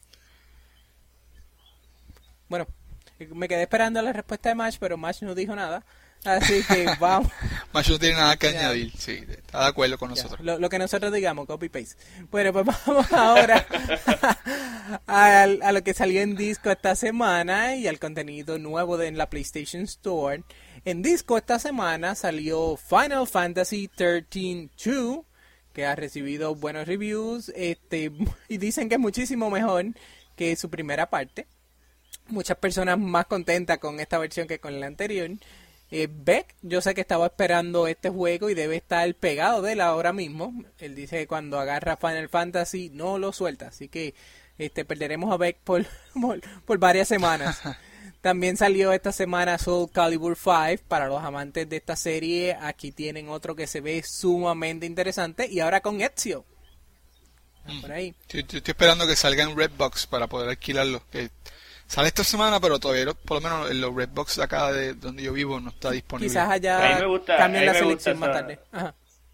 Bueno, me quedé esperando la respuesta de Mash, pero Mash no dijo nada. Así que vamos. Macho no tiene nada que Ya. añadir, sí, está de acuerdo con Ya, nosotros. lo, lo que nosotros digamos, copy paste. Bueno, pues vamos ahora a, a lo que salió en disco esta semana y al contenido nuevo de, en la PlayStation Store. En disco esta semana salió Final Fantasy trece dos, que ha recibido buenos reviews, este y dicen que es muchísimo mejor que su primera parte. Muchas personas más contentas con esta versión que con la anterior. Eh, Beck, yo sé que estaba esperando este juego y debe estar pegado de él ahora mismo. Él dice que cuando agarra Final Fantasy no lo suelta, así que este perderemos a Beck por, por, por varias semanas. También salió esta semana Soul Calibur cinco para los amantes de esta serie. Aquí tienen otro que se ve sumamente interesante y ahora con Ezio. Por ahí. Yo, yo estoy esperando que salga en Redbox para poder alquilarlo. Que sale esta semana, pero todavía lo- por lo menos en los Redbox de acá de donde yo vivo no está disponible. Quizás A mí allá me gusta- cambien a la mí me gusta selección más esa- tarde. Ajá.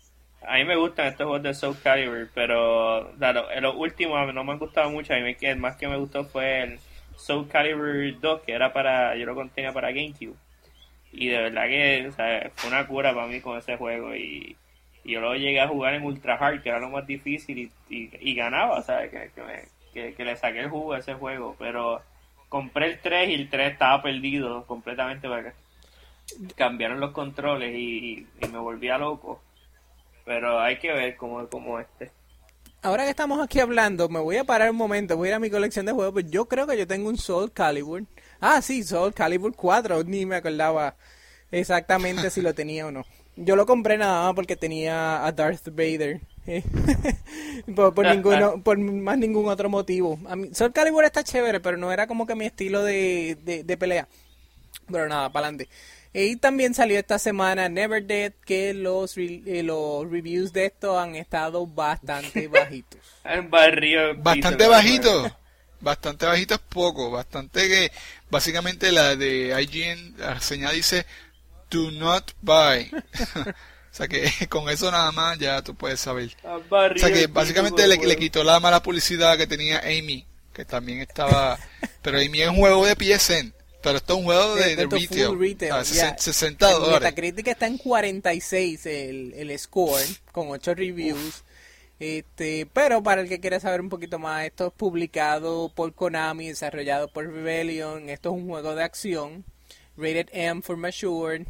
a mí me gustan estos juegos de Soul Calibur, pero claro, en los últimos no me han gustado mucho. A mí el más que me gustó fue el Soul Calibur dos, que era para, yo lo contenía para GameCube. Y de verdad que, o sea, fue una cura para mí con ese juego. Y, y yo lo llegué a jugar en Ultra Hard, que era lo más difícil, y, y, y ganaba, ¿sabes? Que, que, me, que, que le saqué el jugo a ese juego. Pero compré el tres y el tres estaba perdido completamente porque cambiaron los controles y, y me volvía loco. Pero hay que ver cómo, cómo este. Ahora que estamos aquí hablando, me voy a parar un momento, voy a ir a mi colección de juegos, pues yo creo que yo tengo un Soul Calibur. Ah, sí, Soul Calibur cuatro, ni me acordaba exactamente si lo tenía o no. Yo lo compré nada más porque tenía a Darth Vader. ¿eh? por, por, ninguno, por más ningún otro motivo. A mí, Soul Calibur está chévere, pero no era como que mi estilo de, de, de pelea. Pero nada, para adelante. Y también salió esta semana Never Dead, que los, re- eh, los reviews de esto han estado bastante bajitos. El barrio Bastante bajito. Bastante bajito es poco. Bastante que básicamente la de I G N, la reseña dice do not buy. O sea que con eso nada más ya tú puedes saber. O sea que básicamente le, le quitó la mala publicidad que tenía Amy, que también estaba... Pero Amy es un juego de P S N. Pero esto es un juego de, de, de retail, retail. Ah, yeah. sesenta dólares. Metacritic está en cuarenta y seis el, el score, con ocho reviews. Este, pero para el que quiera saber un poquito más, esto es publicado por Konami, desarrollado por Rebellion. Esto es un juego de acción, rated M for mature.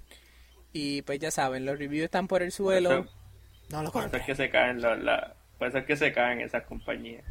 Y pues ya saben, los reviews están por el suelo. Por eso, no lo por eso es que se caen los, la, por eso es que se caen esas compañías.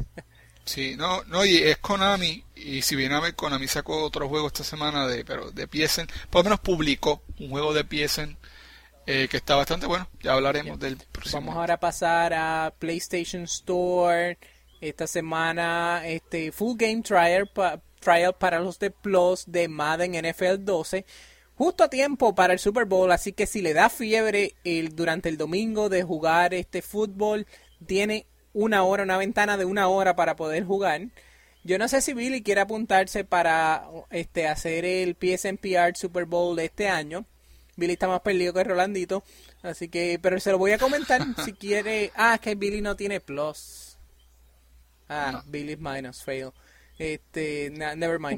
Sí, no, no, y es Konami, y si viene a ver, Konami sacó otro juego esta semana, de pero de P S N, por lo menos publicó un juego de P S N eh, que está bastante bueno, ya hablaremos yeah. del próximo. Vamos ahora a pasar a PlayStation Store, esta semana, este Full Game Trial, pa, trial para los de Plus de Madden N F L doce, justo a tiempo para el Super Bowl, así que si le da fiebre el, durante el domingo de jugar este fútbol, tiene una hora, una ventana de una hora para poder jugar. Yo no sé si Billy quiere apuntarse para este hacer el P S N P R Super Bowl de este año. Billy está más perdido que Rolandito, así que, pero se lo voy a comentar si quiere. Ah, es que Billy no tiene Plus. Ah, no. Billy's minus fail. Este, nah, never mind.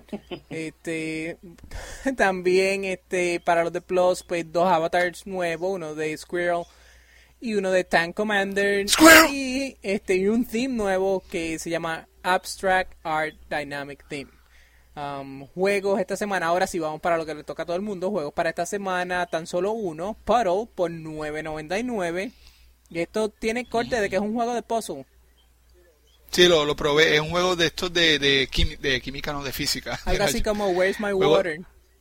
Este, también este para los de Plus, pues dos avatars nuevos, uno de Squirrel y uno de Tank Commander Squirrel. y este y un theme nuevo que se llama Abstract Art Dynamic Theme. Um, juegos esta semana, ahora sí vamos para lo que le toca a todo el mundo. Juegos para esta semana, tan solo uno, Puddle por nueve noventa y nueve. Y esto tiene corte de que es un juego de puzzle. Sí, lo, lo probé, es un juego de estos de, de, quimi, de química, no de física. Algo así como Where's My Water.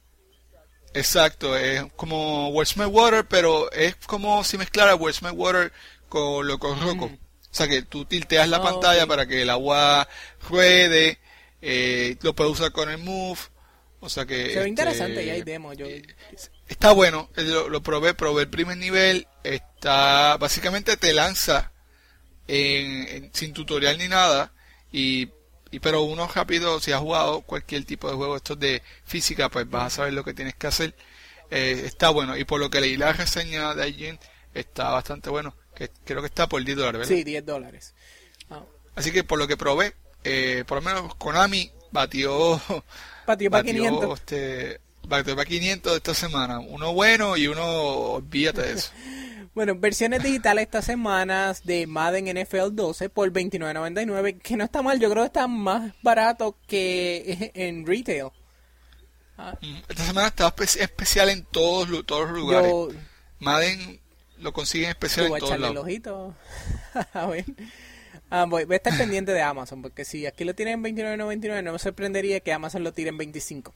Exacto, es como Where's My Water, pero es como si mezclara Where's My Water con lo con Rocco. Mm. O sea que tú tilteas la oh, pantalla okay. para que el agua ruede, eh, lo puedes usar con el Move. O sea que... Se ve este, interesante y hay demo. Yo... Está bueno, lo, lo probé, probé el primer nivel, está básicamente te lanza en, en, sin tutorial ni nada, y, y pero uno rápido, si has jugado cualquier tipo de juego estos de física, pues vas a saber lo que tienes que hacer. Eh, está bueno, y por lo que leí la reseña de I G N, está bastante bueno, que creo que está por diez dólares, ¿verdad? Sí, diez dólares. Oh. Así que por lo que probé, eh, por lo menos Konami batió... Batió para quinientos. Este, batió para quinientos esta semana. Uno bueno y uno, olvídate de eso. Bueno, versiones digitales estas semanas de Madden N F L doce por veintinueve noventa y nueve, que no está mal, yo creo que está más barato que en retail. Ah. Esta semana está espe- especial en todos, todos los lugares. Yo, Madden lo consiguen especial en todos lados. El ojito. A ver. Ah, voy, voy a estar pendiente de Amazon, porque si aquí lo tienen en veintinueve noventa y nueve, no me sorprendería que Amazon lo tire en veinticinco.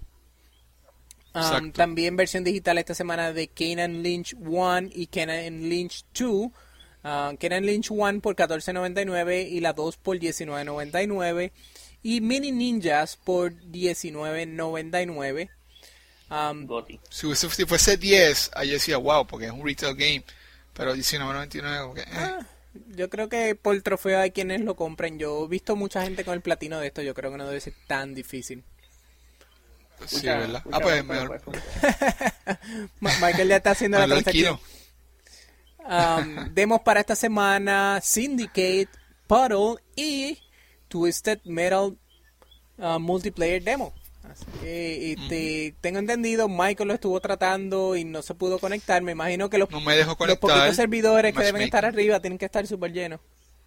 Um, también versión digital esta semana de Kane Lynch uno y Kane Lynch dos. Uh, Kane Lynch uno por catorce noventa y nueve y la dos por diecinueve noventa y nueve. Y Mini Ninjas por diecinueve noventa y nueve. Um, si, si fuese diez, ahí decía wow, porque es un retail game. Pero diecinueve noventa y nueve, okay. ah, yo creo que por trofeo hay quienes lo compren. Yo he visto mucha gente con el platino de esto. Yo creo que no debe ser tan difícil. Sí, mucha, ¿verdad? Ah, pues mejor. Michael ya está haciendo la transacción. Um, demos para esta semana Syndicate, Puddle y Twisted Metal uh, Multiplayer Demo. Así que este, uh-huh. tengo entendido, Michael lo estuvo tratando y no se pudo conectar. Me imagino que los, no me dejó los poquitos servidores que deben making. estar arriba tienen que estar súper llenos.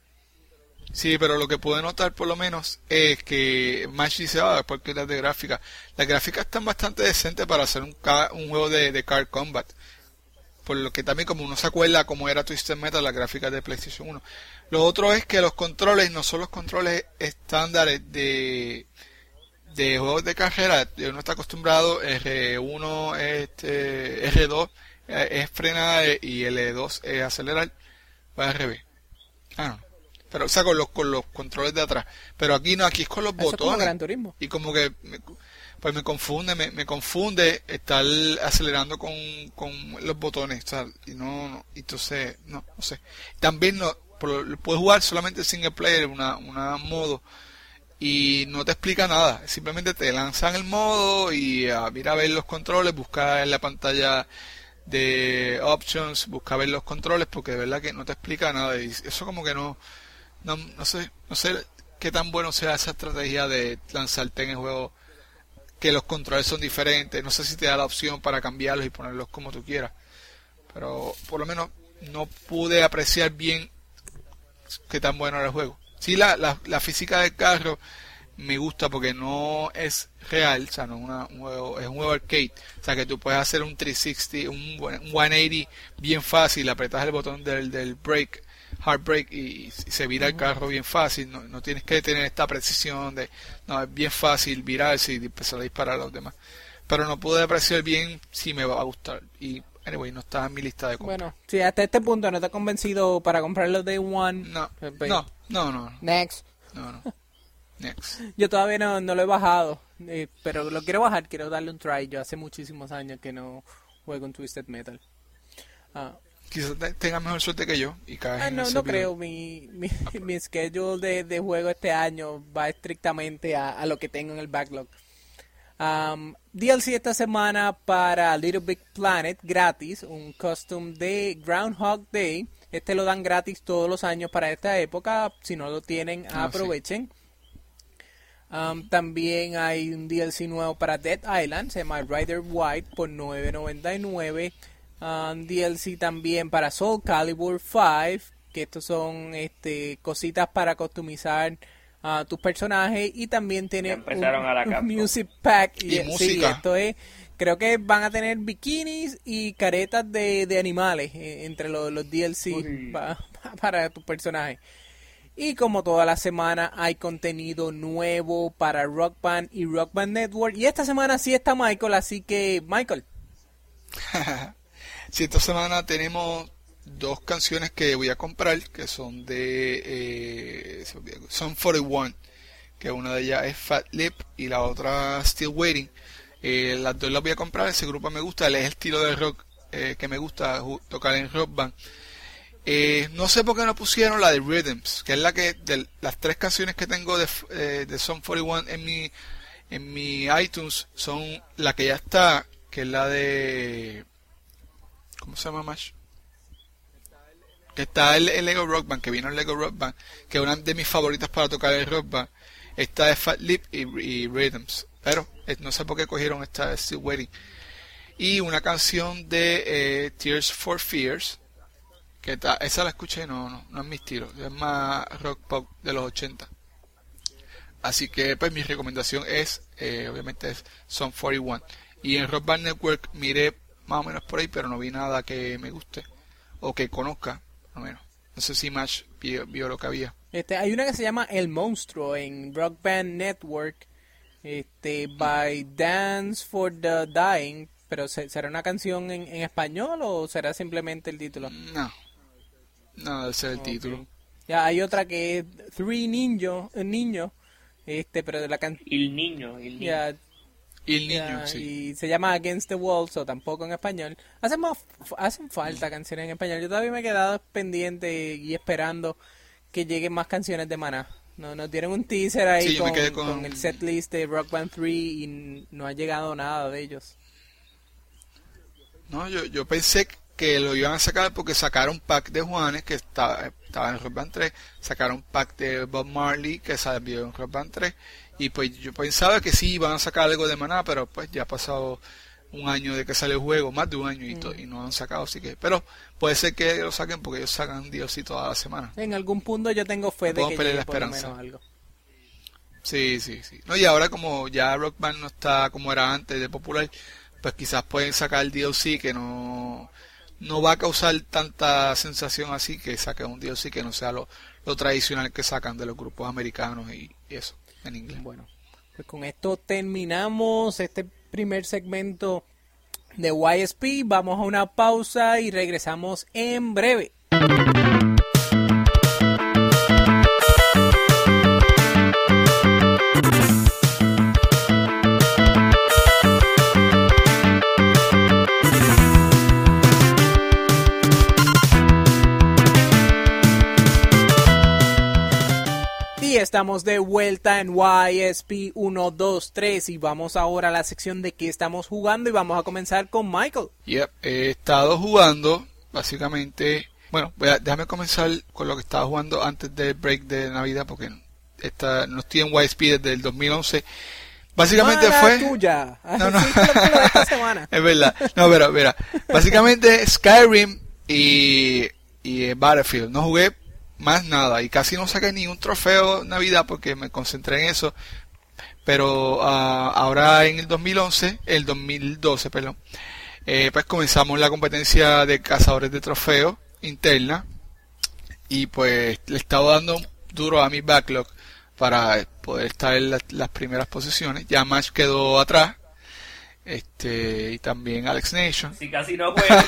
Sí, pero lo que pude notar por lo menos es que Match dice, ah, porque las de gráfica. Las gráficas están bastante decentes para hacer un, un juego de, de Card Combat. Por lo que también, como uno se acuerda cómo era Twisted Metal, las gráficas de PlayStation uno. Lo otro es que los controles no son los controles estándares de... de juegos de carrera. Uno está acostumbrado, R uno, este, R dos es frenar y L dos es acelerar, va al revés. Ah, no. Pero, o sea, con los, con los controles de atrás. Pero aquí no, aquí es con los Eso botones. Es como Gran Turismo. Y como que, me, pues me confunde, me, me confunde estar acelerando con, con los botones, o sea, y no, no, entonces, no, no sé. También no, por, puedes jugar solamente single player, una, una modo, y no te explica nada, simplemente te lanzan el modo y uh, mira a ver los controles, busca en la pantalla de options, busca ver los controles, porque de verdad que no te explica nada, y eso como que no, no, no sé, no sé qué tan bueno sea esa estrategia de lanzarte en el juego, que los controles son diferentes, no sé si te da la opción para cambiarlos y ponerlos como tú quieras, pero por lo menos no pude apreciar bien qué tan bueno era el juego. Sí, la, la, la física del carro me gusta porque no es real, o sea, no es una, un juego, es un juego arcade, o sea que tú puedes hacer un trescientos sesenta, un, un ciento ochenta bien fácil, apretas el botón del, del brake, hard brake y, y se vira el carro bien fácil, no, no tienes que tener esta precisión de, no, es bien fácil virarse y empezar a disparar a los demás, pero no pude apreciar bien si me va a gustar y anyway, no está en mi lista de compras. Bueno, si hasta este punto no te ha convencido para comprarlo Day One, no, pues, no, no, no, next. No, no. Next. Yo todavía no, no lo he bajado, eh, pero lo quiero bajar, quiero darle un try. Yo hace muchísimos años que no juego en Twisted Metal. Ah. Quizás tengas mejor suerte que yo y caes ah, en no, el no creo. Mi, mi, mi schedule de, de juego este año va estrictamente a, a lo que tengo en el backlog. Um, D L C esta semana para Little Big Planet gratis, un custom de Groundhog Day. Este lo dan gratis todos los años para esta época. Si no lo tienen, ah, aprovechen. Sí. Um, también hay un D L C nuevo para Dead Island, se llama Rider White por nueve noventa y nueve. Um, D L C también para Soul Calibur cinco, que estos son este cositas para customizar a uh, tus personajes, y también tiene un, un music pack y, y sí, música. Esto es, creo que van a tener bikinis y caretas de, de animales eh, entre los, los D L C pa, pa, para tus personajes. Y como toda la semana hay contenido nuevo para Rock Band y Rock Band Network, y esta semana sí está Michael, así que Michael. Sí, esta semana tenemos dos canciones que voy a comprar, que son de eh, Sum cuarenta y uno, que una de ellas es Fat Lip y la otra Still Waiting. Eh, las dos las voy a comprar, ese grupo me gusta, es el estilo de rock eh, que me gusta tocar en Rock Band. Eh, no sé por qué no pusieron la de Rhythms, que es la que de las tres canciones que tengo de, eh, de Sum cuarenta y uno en mi en mi iTunes son la que ya está, que es la de, ¿cómo se llama más? Que está el, el Lego Rock Band, que vino el Lego Rock Band, que es una de mis favoritas para tocar el Rock Band. Esta es Fat Lip y, y Rhythms, pero eh, no sé por qué cogieron esta Still Waiting. Y una canción de eh, Tears for Fears, que ta, esa la escuché, no, no, no es mi estilo, es más rock pop de los ochenta. Así que pues mi recomendación es, eh, obviamente es Sum cuarenta y uno. Y en Rock Band Network miré más o menos por ahí, pero no vi nada que me guste o que conozca, por lo menos. No sé si Match vio, vio lo que había. Este, hay una que se llama El Monstruo en Rock Band Network, este, by Dance for the Dying, pero ¿será una canción en, en español o será simplemente el título? No, no, ese es el okay. título. Ya hay otra que es Three Niños, Niño, este, pero de la canción. El Niño, el Niño. Ya, el niño, ya, sí. Y se llama Against the Walls, o tampoco en español. Hacen, más, hacen falta canciones en español. Yo todavía me he quedado pendiente y esperando que lleguen más canciones de Maná. No, nos dieron un teaser ahí sí, con, con... con el setlist de Rock Band tres y no ha llegado nada de ellos. No, yo, yo pensé que lo iban a sacar porque sacaron pack de Juanes, que estaba, estaba en Rock Band tres, sacaron pack de Bob Marley, que salió en Rock Band tres, y pues yo pensaba que sí iban a sacar algo de Maná, pero pues ya ha pasado un año de que sale el juego, más de un año, y, to- y no han sacado, así que, pero puede ser que lo saquen porque ellos sacan D L C toda la semana. En algún punto yo tengo fe de Podemos que perder llegue la por lo esperanza. menos algo. Sí, sí, sí. No, y ahora como ya Rock Band no está como era antes de popular, pues quizás pueden sacar el D L C que no, no va a causar tanta sensación así, que saquen un D L C que no sea lo, lo tradicional que sacan de los grupos americanos y, y eso, en inglés. Bueno, pues con esto terminamos este primer segmento de Y S P. Vamos a una pausa y regresamos en breve. Y estamos de vuelta en Y S P uno, dos, tres y vamos ahora a la sección de qué estamos jugando y vamos a comenzar con Michael. Yep, he estado jugando, básicamente, bueno, voy a, déjame comenzar con lo que estaba jugando antes del break de Navidad, porque esta, no estoy en Y S P desde el dos mil once. Básicamente Mala fue... tuya. No, no. Sí, por lo de esta semana. Es verdad. No, pero mira, básicamente Skyrim y, y Battlefield. No jugué más nada y casi no saqué ni un trofeo Navidad porque me concentré en eso. Pero uh, ahora en el dos mil once, el dos mil doce, perdón, eh, pues comenzamos la competencia de cazadores de trofeos interna y pues le estaba dando duro a mi backlog para poder estar en la, las primeras posiciones. Ya Match quedó atrás, este y también Alex Nation. Si casi no juego.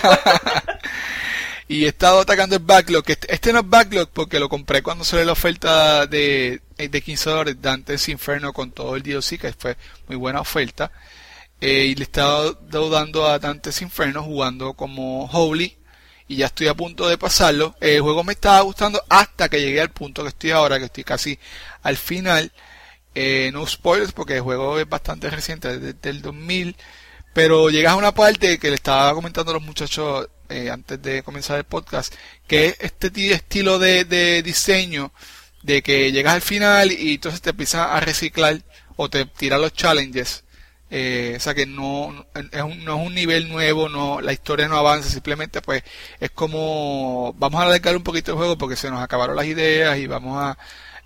Y he estado atacando el backlog. Este, este no es backlog porque lo compré cuando salió la oferta de, de quince dólares Dante's Inferno con todo el D L C, que fue muy buena oferta. Eh, y le he estado dando a Dante's Inferno jugando como Holy. Y ya estoy a punto de pasarlo. El juego me estaba gustando hasta que llegué al punto que estoy ahora, que estoy casi al final. Eh, no spoilers porque el juego es bastante reciente, desde el dos mil. Pero llegas a una parte que le estaba comentando a los muchachos eh, antes de comenzar el podcast, que es este t- estilo de, de diseño de que llegas al final y entonces te empiezas a reciclar o te tiran los challenges. Eh, o sea que no es, un, no es un nivel nuevo, no la historia no avanza, simplemente pues es como vamos a alargar un poquito el juego porque se nos acabaron las ideas y vamos a,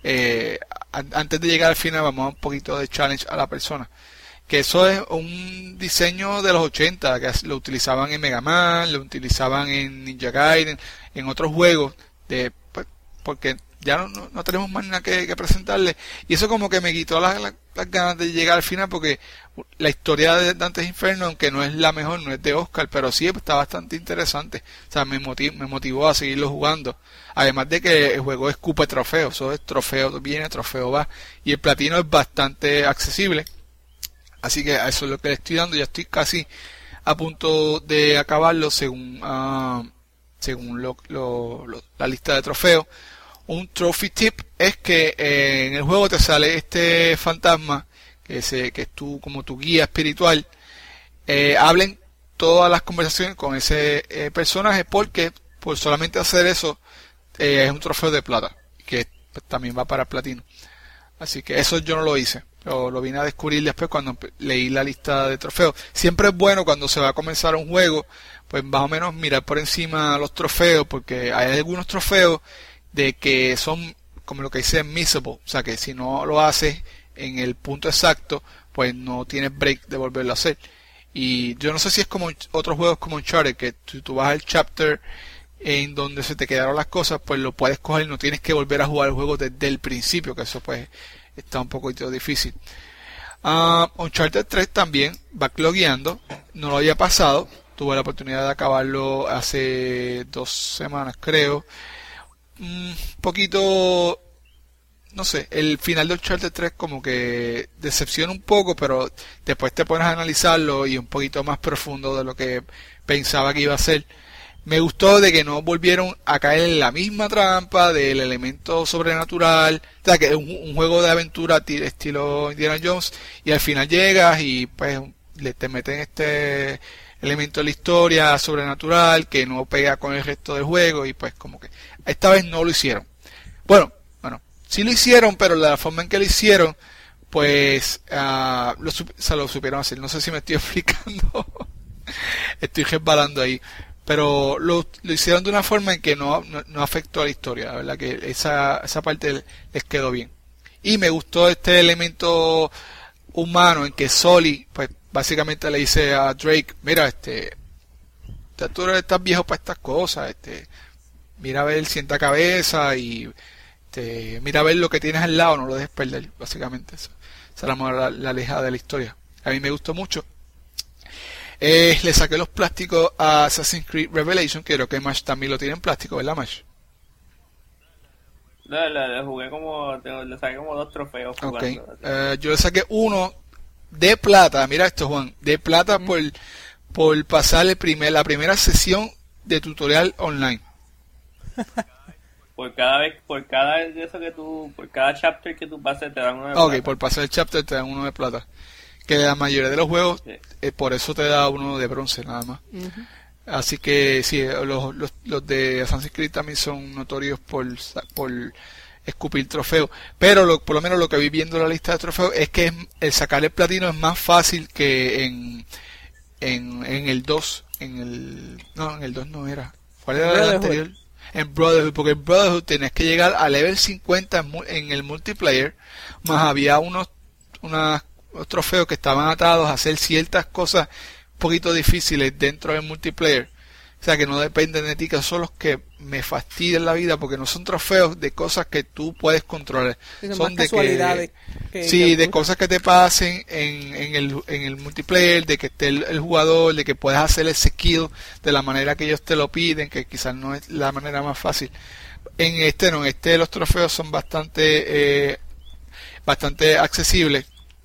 eh, a antes de llegar al final vamos a un poquito de challenge a la persona. Que eso es un diseño de los ochenta, que lo utilizaban en Mega Man, lo utilizaban en Ninja Gaiden, en otros juegos, de pues, porque ya no, no, no tenemos más nada que, que presentarle. Y eso como que me quitó las, las, las ganas de llegar al final, porque la historia de Dante's Inferno, aunque no es la mejor, no es de Oscar, pero sí está bastante interesante. O sea, me motivó, me motivó a seguirlo jugando. Además de que el juego escupe trofeos, eso es trofeo viene, trofeo va. Y el platino es bastante accesible. Así que a eso es lo que le estoy dando. Ya estoy casi a punto de acabarlo según uh, según lo, lo, lo, la lista de trofeos. Un trophy tip es que eh, en el juego te sale este fantasma que, se, que es tu, como tu guía espiritual. Eh, hablen todas las conversaciones con ese eh, personaje porque por solamente hacer eso eh, es un trofeo de plata que pues, también va para platino. Así que eso yo no lo hice. Lo, lo vine a descubrir después cuando leí la lista de trofeos. Siempre es bueno cuando se va a comenzar un juego, pues más o menos mirar por encima los trofeos, porque hay algunos trofeos de que son como lo que dice missable, o sea que si no lo haces en el punto exacto, pues no tienes break de volverlo a hacer. Y yo no sé si es como otros juegos como Uncharted, que si tú vas al chapter en donde se te quedaron las cosas, pues lo puedes coger y no tienes que volver a jugar el juego desde el principio, que eso pues está un poquito difícil. Uh, Uncharted tres también, backlogueando, no lo había pasado, tuve la oportunidad de acabarlo hace dos semanas creo. Un poquito, no sé, el final de Uncharted tres como que decepciona un poco, pero después te pones a analizarlo y un poquito más profundo de lo que pensaba que iba a ser. Me gustó de que no volvieron a caer en la misma trampa del elemento sobrenatural, o sea que es un, un juego de aventura estilo Indiana Jones y al final llegas y pues le te meten este elemento de la historia sobrenatural que no pega con el resto del juego y pues como que esta vez no lo hicieron. Bueno, bueno, sí lo hicieron, pero la forma en que lo hicieron, pues uh, lo, se lo supieron hacer. No sé si me estoy explicando. Estoy resbalando ahí. Pero lo, lo hicieron de una forma en que no, no, no afectó a la historia. La verdad que esa, esa parte les quedó bien. Y me gustó este elemento humano en que Sully, pues básicamente le dice a Drake, mira, este, tú estás viejo para estas cosas, este, mira a ver, sienta cabeza y este, mira a ver lo que tienes al lado, no lo dejes perder, básicamente eso. Esa es la, la, la alejada de la historia. A mí me gustó mucho. Eh, le saqué los plásticos a Assassin's Creed Revelation, que creo que Mash también lo tiene en plástico, ¿verdad, Mash? Le, le, le jugué como, le saqué como dos trofeos jugando. Okay. Uh, yo le saqué uno de plata, mira esto, Juan, de plata mm. por, por pasar el primer, la primera sesión de tutorial online. Por cada vez, por cada de eso que tú, por cada chapter que tú pases te dan uno de okay, plata. Ok, por pasar el chapter te dan uno de plata. Que la mayoría de los juegos, sí. eh, por eso te da uno de bronce nada más. Uh-huh. Así que sí, los, los, los de Assassin's Creed también son notorios por, por escupir trofeos. Pero lo, por lo menos lo que vi viendo la lista de trofeos es que es, el sacar el platino es más fácil que en, en, en el dos. En el, no, en el dos no era. ¿Cuál era el anterior? En Brotherhood, porque en Brotherhood tenías que llegar a level cincuenta en, en el multiplayer, más había unos, unas los trofeos que estaban atados a hacer ciertas cosas un poquito difíciles dentro del multiplayer, o sea que no dependen de ti, que son los que me fastidian la vida porque no son trofeos de cosas que tú puedes controlar, son, son de que, que sí, de cosas que te pasen en, en, el, en el multiplayer, de que esté el, el jugador, de que puedas hacer ese skill de la manera que ellos te lo piden, que quizás no es la manera más fácil. En este no, en este los trofeos son bastante eh, bastante accesibles.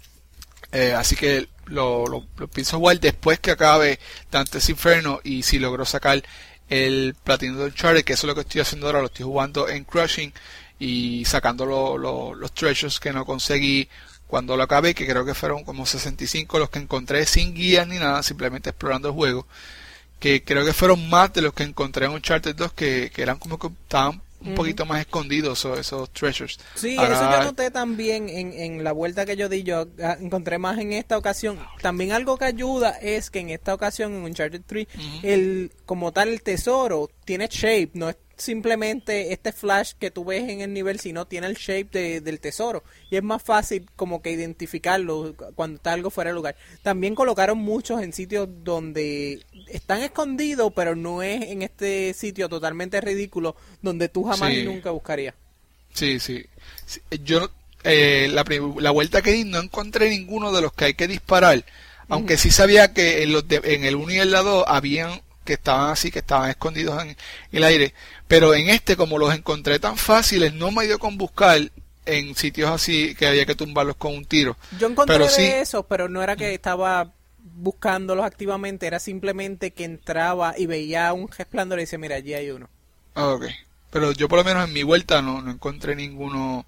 Eh, así que lo, lo, lo pienso jugar después que acabe Dante's Inferno y si logro sacar el platino de Uncharted, que eso es lo que estoy haciendo ahora, lo estoy jugando en Crushing y sacando lo, lo, los treasures que no conseguí cuando lo acabé, que creo que fueron como sesenta y cinco los que encontré sin guías ni nada, simplemente explorando el juego, que creo que fueron más de los que encontré en Uncharted dos, que, que eran como que estaban un uh-huh. poquito más escondidos esos, esos treasures. Sí, ahora, eso yo noté también en, en la vuelta que yo di, yo encontré más en esta ocasión. También algo que ayuda es que en esta ocasión en Uncharted tres, uh-huh. el como tal el tesoro tiene shape, no es simplemente este flash que tú ves en el nivel, sino tiene el shape de, del tesoro y es más fácil como que identificarlo cuando está algo fuera de lugar. También colocaron muchos en sitios donde están escondidos, pero no es en este sitio totalmente ridículo donde tú jamás sí. y nunca buscarías. Sí, sí. sí yo eh, la, la vuelta que di no encontré ninguno de los que hay que disparar, uh-huh. aunque sí sabía que en, los de, en el uno y el dos habían que estaban así, que estaban escondidos en el aire, pero en este, como los encontré tan fáciles, no me dio con buscar en sitios así que había que tumbarlos con un tiro. Yo encontré pero de sí, esos, pero no era que estaba buscándolos activamente, era simplemente que entraba y veía un resplandor y dice, mira, allí hay uno. Ok, pero yo por lo menos en mi vuelta no, no encontré ninguno,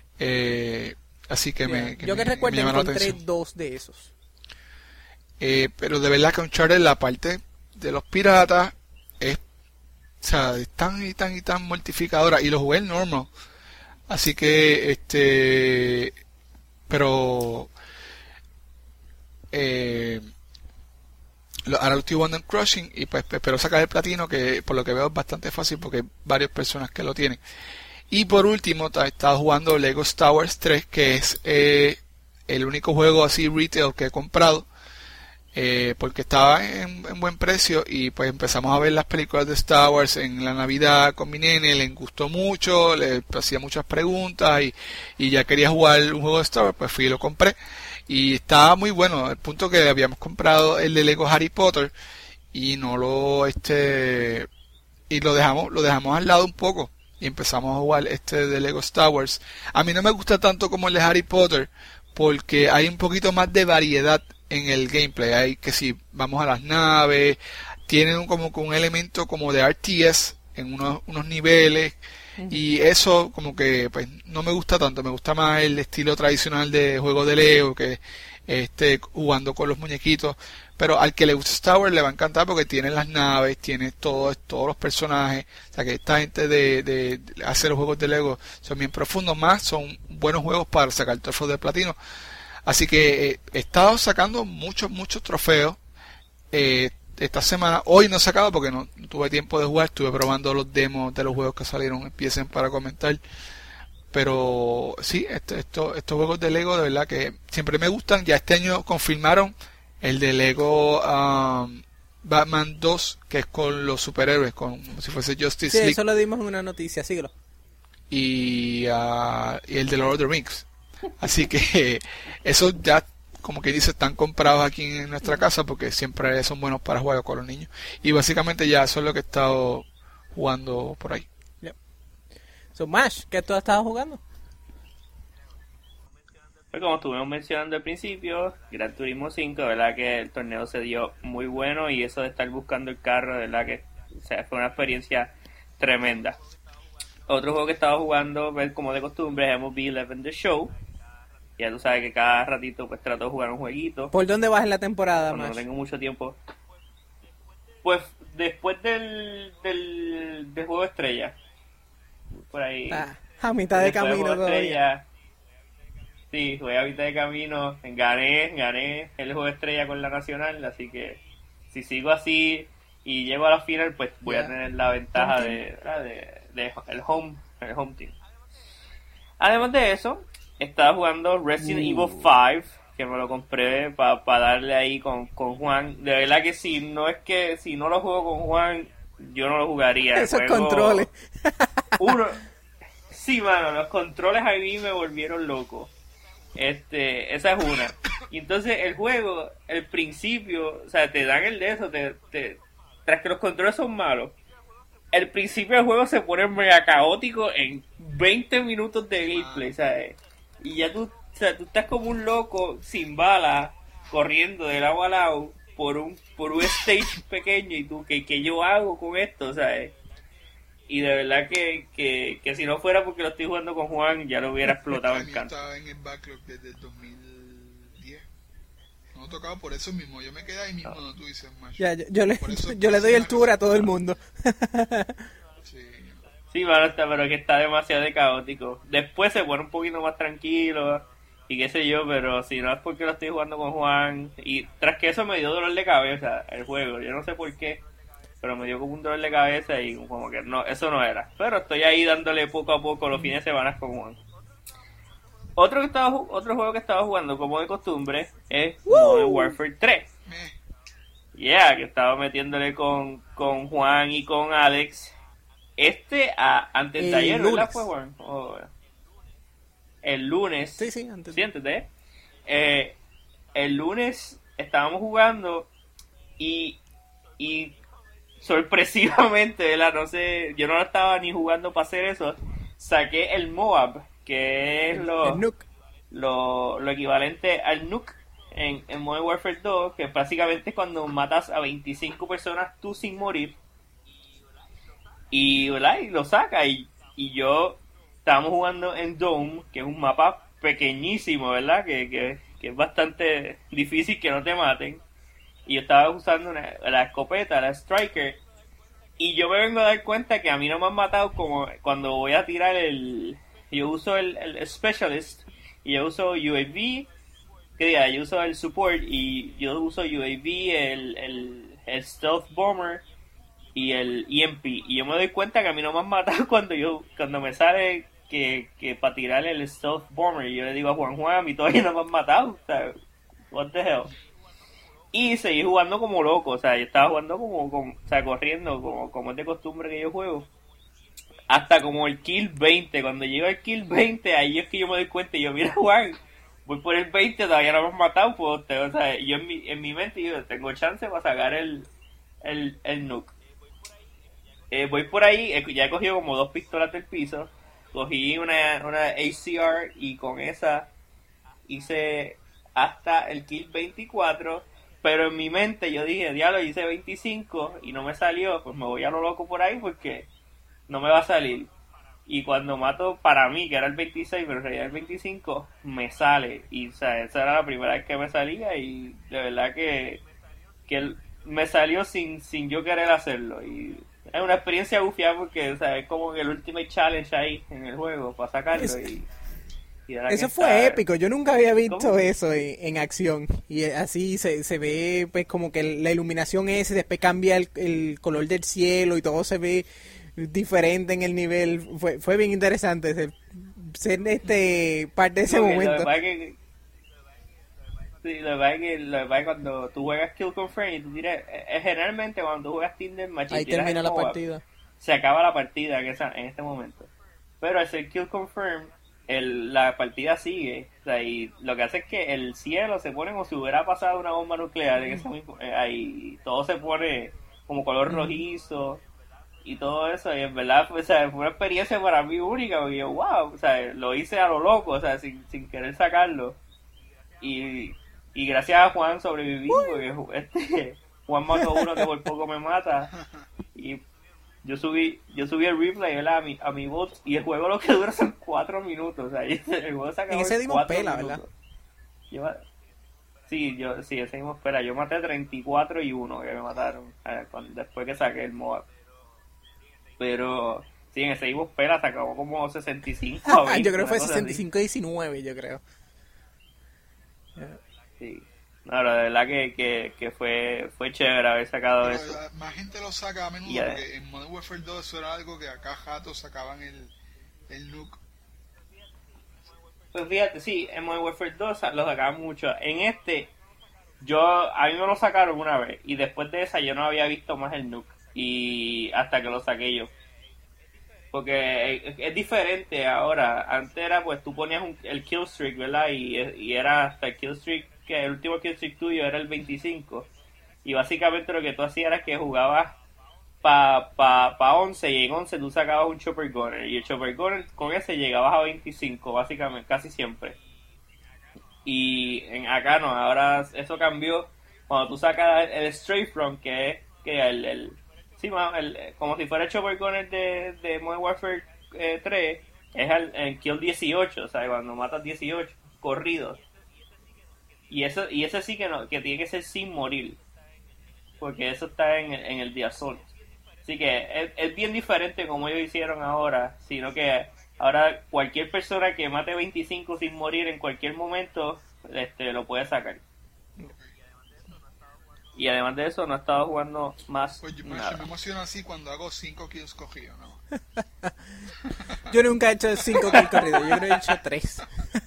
eh, así que yeah. me que Yo que me, recuerdo me encontré dos de esos. Eh, pero de verdad que Uncharted, la parte de los piratas es, o sea, es tan y tan y tan mortificadora, y lo jugué en normal, así que este pero eh, lo, ahora lo estoy jugando en Crushing y pues espero sacar el platino, que por lo que veo es bastante fácil porque hay varias personas que lo tienen. Y por último he estado jugando Lego Star Wars tres, que es eh, el único juego así retail que he comprado, Eh, porque estaba en, en buen precio, y pues empezamos a ver las películas de Star Wars en la Navidad con mi nene, le gustó mucho, le hacía muchas preguntas y, y ya quería jugar un juego de Star Wars, pues fui y lo compré y estaba muy bueno, al punto que habíamos comprado el de Lego Harry Potter y no lo este y lo dejamos lo dejamos al lado un poco y empezamos a jugar este de Lego Star Wars. A mí no me gusta tanto como el de Harry Potter porque hay un poquito más de variedad en el gameplay. Hay que si vamos a las naves, tienen un, como un elemento como de R T S en unos, unos niveles, uh-huh. y eso como que pues no me gusta tanto, me gusta más el estilo tradicional de juego de Lego, que este, jugando con los muñequitos. Pero al que le guste Star Wars le va a encantar porque tiene las naves, tiene todo, todos los personajes. O sea que esta gente de, de, de hacer los juegos de Lego son bien profundos, más son buenos juegos para sacar trofeos de platino. Así que eh, he estado sacando muchos, muchos trofeos. Eh, esta semana, hoy no he sacado porque no, no tuve tiempo de jugar, estuve probando los demos de los juegos que salieron, empiecen para comentar. Pero sí, esto, esto, estos juegos de Lego de verdad que siempre me gustan. Ya este año confirmaron el de Lego um, Batman dos, que es con los superhéroes, con, como si fuese Justice Sí, League. eso lo dimos en una noticia, síguelo. Y, uh, y el de Lord of the Rings. Así que esos ya, como que dice, están comprados aquí en nuestra casa porque siempre son buenos para jugar con los niños. Y básicamente ya eso es lo que he estado jugando por ahí. Yep. So, Mash, ¿qué tú has estado jugando? Pues como estuvimos mencionando al principio, Gran Turismo cinco, de verdad que el torneo se dio muy bueno y eso de estar buscando el carro, de verdad que, o sea, fue una experiencia tremenda. Otro juego que estaba jugando, pues, como de costumbre, es M L B once The Show. Ya tú sabes que cada ratito pues trato de jugar un jueguito. ¿Por dónde vas en la temporada, Cuando Mash? no tengo mucho tiempo. Pues después del, del, del juego estrella. Por ahí. Ah, a mitad de Después del camino juego todavía. estrella. Sí, jugué a mitad de camino. Gané, gané el juego estrella con la Nacional. Así que si sigo así y llego a la final, pues voy Yeah. a tener la ventaja de, de, de el home, el home team. Además de eso, estaba jugando Resident Uh. Evil cinco, que me lo compré para pa darle ahí con, con Juan. De verdad que si no es que si no lo juego con Juan, yo no lo jugaría. El Esos juego- controles. Uno, sí, mano, los controles a mí me volvieron loco. Este, esa es una. Y entonces el juego, el principio, o sea, te dan el de eso, te, te, tras que los controles son malos. El principio del juego se pone mega caótico en veinte minutos de gameplay, ¿sabes? Y ya tú, o sea, tú estás como un loco sin balas, corriendo de lado a lado por un por un stage pequeño y tú, ¿qué, qué yo hago con esto? ¿Sabes? Y de verdad que, que, que si no fuera porque lo estoy jugando con Juan, ya lo hubiera explotado en Yo canto. estaba en el backlog desde el dos mil diez. No tocaba por eso mismo. Yo me quedé ahí mismo donde tú dices, macho. Ya, yo, yo le, Por eso- yo le doy el tour a todo el mundo. Sí. Sí, mano, está, pero que está demasiado de caótico. Después se pone un poquito más tranquilo y qué sé yo, pero si no es porque lo estoy jugando con Juan. Y tras que eso me dio dolor de cabeza el juego, yo no sé por qué, pero me dio como un dolor de cabeza y como que no, eso no era. Pero estoy ahí dándole poco a poco los fines de semana con Juan. Otro, que estaba, ju- otro juego que estaba jugando como de costumbre es Modern Warfare tres. Meh. Yeah, que estaba metiéndole con, con Juan y con Alex. Este, a, antes de El ayer, ¿verdad? lunes. Fue Juan. Oh, el lunes. Sí, sí, antes. Sí, antes de. Eh, el lunes estábamos jugando y, y sorpresivamente, ¿verdad? No sé, yo no estaba ni jugando para hacer eso. Saqué el Moab, que es lo, El Nuke. lo, lo equivalente al Nuke en, en Modern Warfare dos, que básicamente es cuando matas a veinticinco personas tú sin morir. Y, ¿verdad? Y lo saca. Y, y yo estábamos jugando en Dome, que es un mapa pequeñísimo, ¿verdad? Que, que, que es bastante difícil que no te maten. Y yo estaba usando una, la escopeta, la Striker. Y yo me vengo a dar cuenta que a mí no me han matado como cuando voy a tirar el... Yo uso el, el Specialist y yo uso U A V, que diga, yo uso el Support y yo uso U A V, el, el, el Stealth Bomber y el E M P. Y yo me doy cuenta que a mí no me han matado cuando yo cuando me sale que, que para tirar el Stealth Bomber. Y yo le digo a Juan Juan, a mí todavía no me han matado. O sea, what the hell. Y seguí jugando como loco, o sea, yo estaba jugando como, como o sea, corriendo, como, como es de costumbre que yo juego. Hasta como el kill veinte, cuando llego al kill veinte, ahí es que yo me doy cuenta y yo, mira Juan, voy por el veinte, todavía no me han matado, pues, te- o sea, yo en mi, en mi mente yo tengo chance para sacar el, el, el nuke. Eh, voy por ahí, eh, ya he cogido como dos pistolas del piso, cogí una, una A C R y con esa hice hasta el kill veinticuatro. Pero en mi mente yo dije, diablo, hice veinticinco y no me salió, pues me voy a lo loco por ahí porque no me va a salir. y cuando mato para mí, que era el veintiséis, pero en realidad el veinticinco, me sale. Y o sea, esa era la primera vez que me salía y de verdad que, que me salió sin, sin yo querer hacerlo. Y es una experiencia bufiada porque o sea, es como el Ultimate Challenge ahí en el juego para sacarlo. Es... y, y Eso fue está... épico, yo nunca había visto ¿Cómo? eso en, en acción. Y así se, se ve pues como que la iluminación es, después cambia el, el color del cielo y todo se ve diferente en el nivel. Fue fue bien interesante ser, ser este parte de ese okay, momento. Lo que que, sí, lo que pasa es que, lo que pasa es cuando tú juegas Kill Confirm y tú tiras, eh, generalmente cuando tú juegas Tinder Match ahí termina la partida, se acaba la partida en, esa, en este momento, pero al ser Kill Confirm el, la partida sigue, o sea, y lo que hace es que el cielo se pone como si hubiera pasado una bomba nuclear en ese mismo, eh, ahí todo se pone como color rojizo y todo eso, y en verdad o sea, fue una experiencia para mí única, porque yo, wow, o sea, lo hice a lo loco, o sea, sin, sin querer sacarlo, y, y gracias a Juan sobreviví, porque este, Juan mató uno que por poco me mata, y yo subí yo subí el replay, ¿verdad? a mi, a mi bot, y el juego lo que dura son cuatro minutos, o sea, el juego se acabó en ese dimos pela, minutos. ¿Verdad? Yo, sí, yo, sí, ese dimos pela, yo maté treinta y cuatro y uno que me mataron, eh, cuando, después que saqué el MOAB. Pero sí, en ese Ivo Pela se acabó como sesenta y cinco a veinte, yo creo que fue sesenta y cinco a diecinueve, yo creo. Sí. No, la verdad que, que, que fue fue chévere haber sacado pero eso. La, más gente lo saca a menudo, yeah. Porque en Modern Warfare dos eso era algo que acá jatos sacaban el, el nuke. Pues fíjate, sí, en Modern Warfare dos lo sacaban mucho. En este, yo a mí me lo sacaron una vez y después de esa yo no había visto más el nuke. Y hasta que lo saqué yo, porque es, es diferente ahora. Antes era pues tú ponías un, el kill streak, ¿verdad? Y, y era hasta el kill streak, que el último kill streak tuyo era el veinticinco, y básicamente lo que tú hacías era que jugabas pa, pa, pa once, y en once tú sacabas un chopper gunner, y el chopper gunner con ese llegabas a veinticinco básicamente, casi siempre. Y en acá no, ahora eso cambió cuando tú sacas el, el strafe run, que es que el, el sí, el, como si fuera el chopper gunner de, de Modern Warfare eh, tres, es el, el kill dieciocho, o sea, cuando matas dieciocho corridos. Y eso y ese sí que no, que tiene que ser sin morir, porque eso está en, en el The Assault. Así que es, es bien diferente como ellos hicieron ahora, sino que ahora cualquier persona que mate veinticinco sin morir en cualquier momento, este lo puede sacar. Y además de eso, no he estado jugando más Oye, pues nada. Me emociona así cuando hago cinco kills cogidos, ¿no? Yo nunca he hecho cinco kills corridos, yo creo que he hecho tres.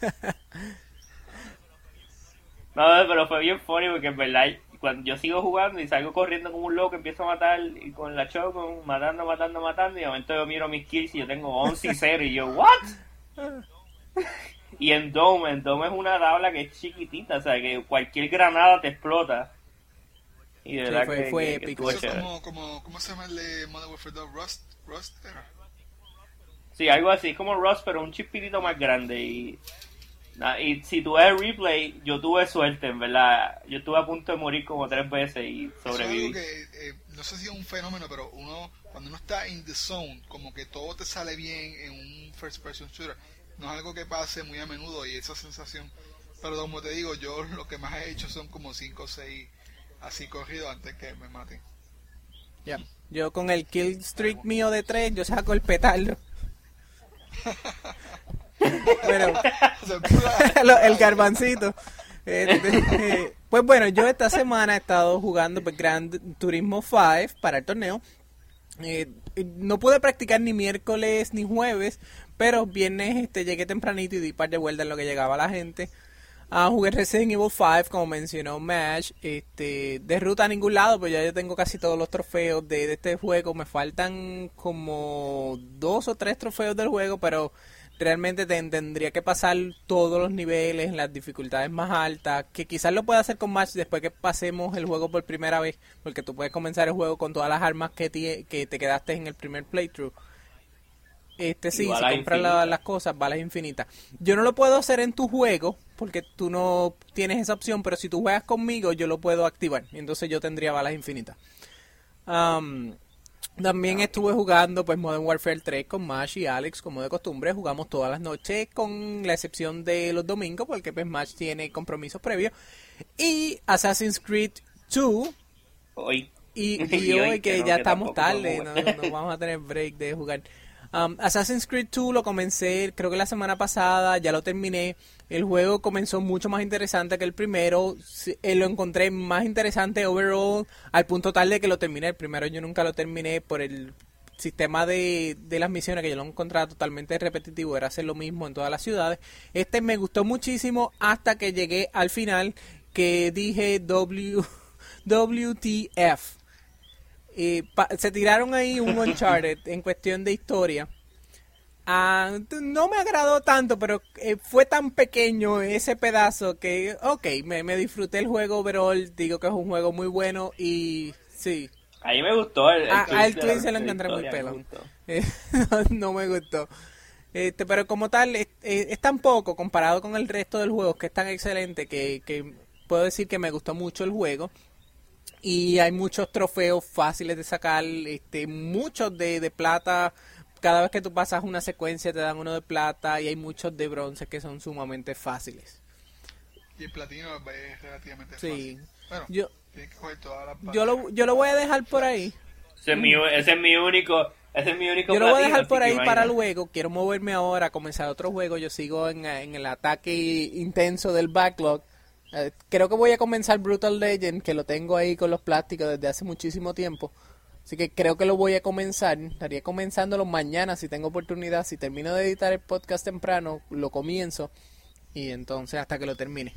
No, pero fue bien funny porque en verdad, cuando yo sigo jugando y salgo corriendo como un loco, empiezo a matar y con la shotgun, matando, matando, matando, y de momento yo miro mis kills y yo tengo once y cero, y yo, ¿what? Y en Dome, en Dome es una tabla que es chiquitita, o sea, que cualquier granada te explota. Y de sí, verdad fue, que, fue que, épico. que Eso como, como, ¿cómo se llama el de Modern Warfare dos? Rust, Rust era. Sí, algo así, como Rust, pero un chispitito más grande. Y, y si tú ves el replay, yo tuve suerte, en verdad. Yo estuve a punto de morir como tres veces y sobreviví. Eso es algo que, eh, no sé si es un fenómeno, pero uno, cuando uno está in the zone, como que todo te sale bien en un first person shooter. No es algo que pase muy a menudo, y esa sensación. Pero como te digo, yo lo que más he hecho son como cinco o seis así corrido antes que me maten. Ya, yeah. Yo con el kill streak mío de tres, yo saco el petardo. Pero el garbancito. Este, eh, pues bueno, yo esta semana he estado jugando pues, Gran Turismo cinco para el torneo. Eh, no pude practicar ni miércoles ni jueves, pero viernes este, llegué tempranito y di par de vueltas en lo que llegaba la gente. Uh, jugué Resident Evil cinco, como mencionó Mash, este, de ruta a ningún lado, pues ya yo tengo casi todos los trofeos de, de este juego. Me faltan como dos o tres trofeos del juego, pero realmente te, tendría que pasar todos los niveles en las dificultades más altas, que quizás lo pueda hacer con Mash después que pasemos el juego por primera vez, porque tú puedes comenzar el juego con todas las armas que te, que te quedaste en el primer playthrough. Este sí, si compras la, las cosas, balas infinitas. Yo no lo puedo hacer en tu juego porque tú no tienes esa opción, pero si tú juegas conmigo yo lo puedo activar y entonces yo tendría balas infinitas. Um, También estuve jugando pues Modern Warfare tres con Mash y Alex, como de costumbre. Jugamos todas las noches, con la excepción de los domingos, porque pues Mash tiene compromisos previos. Y Assassin's Creed dos. Hoy. Y, y, y hoy que, que no, ya que estamos tarde, no, no vamos a tener break de jugar. Um, Assassin's Creed dos lo comencé creo que la semana pasada, ya lo terminé. El juego comenzó mucho más interesante que el primero, eh, lo encontré más interesante overall, al punto tal de que lo terminé. El primero yo nunca lo terminé por el sistema de, de las misiones, que yo lo encontraba totalmente repetitivo, era hacer lo mismo en todas las ciudades. Este me gustó muchísimo hasta que llegué al final, que dije W, W T F. Eh, pa, se tiraron ahí un Uncharted en cuestión de historia. Ah, no me agradó tanto, pero eh, fue tan pequeño ese pedazo que, ok, me, me disfruté el juego overall. Digo que es un juego muy bueno y sí. A mí me gustó el, el a, twist. A el twist se lo encontré muy pelo. Eh, no, no me gustó. Este, pero como tal, es, es, es tan poco comparado con el resto del juego, que es tan excelente que, que puedo decir que me gustó mucho el juego. Y hay muchos trofeos fáciles de sacar, este, muchos de, de plata. Cada vez que tú pasas una secuencia te dan uno de plata, y hay muchos de bronce que son sumamente fáciles. Y el platino es relativamente sí. fácil. Bueno, yo, tienes que coger todas las yo lo yo lo voy a dejar por ahí. Ese es mi, ese es mi único, ese es mi único Yo lo voy a platino, dejar por ahí imagina. para luego. Quiero moverme ahora a comenzar otro juego. Yo sigo en, en el ataque intenso del backlog. Uh, creo que voy a comenzar Brutal Legend, que lo tengo ahí con los plásticos desde hace muchísimo tiempo. Así que creo que lo voy a comenzar. Estaría comenzándolo mañana si tengo oportunidad. Si termino de editar el podcast temprano, lo comienzo. Y entonces hasta que lo termine.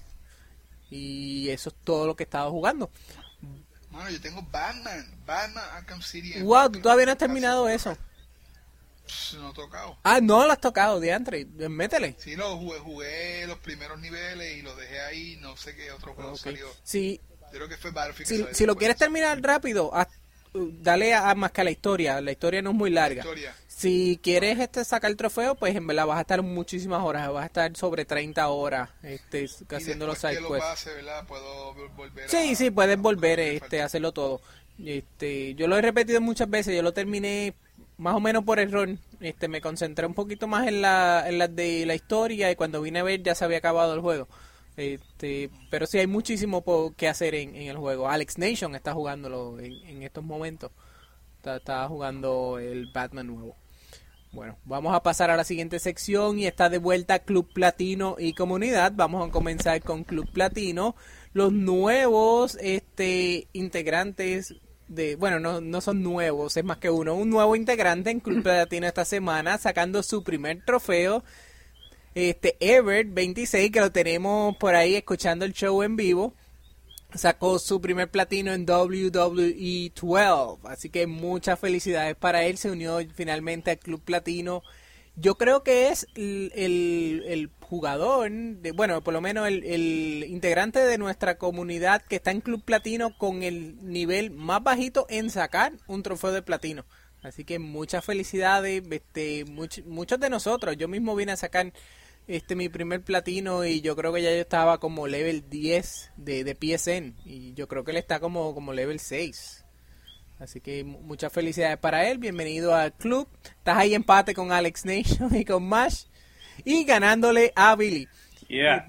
Y eso es todo lo que he estado jugando. Bueno, yo tengo Batman. Batman Arkham City. Wow, tú todavía no has terminado eso. No he tocado. Ah, no lo has tocado, diantre. Métele. Sí, lo jugué, jugué los primeros niveles y lo dejé ahí. No sé qué otro juego okay. salió. Sí. Creo que fue Battlefield. Si, si lo quieres terminar rápido, haz, dale a, a más que a la historia. La historia no es muy larga. Si quieres este sacar el trofeo, pues en verdad vas a estar muchísimas horas. Vas a estar sobre treinta horas este, haciendo los side quests. Pase, ¿puedo volver sí, a, sí, puedes volver a este, a hacerlo todo. Este, yo lo he repetido muchas veces. Yo lo terminé más o menos por error. Este, me concentré un poquito más en la, en la de la historia, y cuando vine a ver ya se había acabado el juego. Este, pero sí hay muchísimo po que hacer en, en el juego. Alex Nation está jugándolo en, en estos momentos. Está, está jugando el Batman nuevo. Bueno, vamos a pasar a la siguiente sección, y está de vuelta Club Platino y Comunidad. Vamos a comenzar con Club Platino. Los nuevos este integrantes de, bueno, no, no son nuevos, es más que uno. Un nuevo integrante en Club Platino esta semana, sacando su primer trofeo. Este Everett veintiséis, que lo tenemos por ahí escuchando el show en vivo, sacó su primer platino en W W E doce, así que muchas felicidades para él. Se unió finalmente al Club Platino. Yo creo que es el, el, el jugador, de, bueno, por lo menos el, el integrante de nuestra comunidad que está en Club Platino con el nivel más bajito en sacar un trofeo de platino. Así que muchas felicidades, este, much, muchos de nosotros. Yo mismo vine a sacar este mi primer platino, y yo creo que ya yo estaba como level diez de, de P S N, y yo creo que él está como, como level seis. Así que muchas felicidades para él. Bienvenido al club. Estás ahí empate con Alex Nation y con Mash, y ganándole a Billy. Yeah.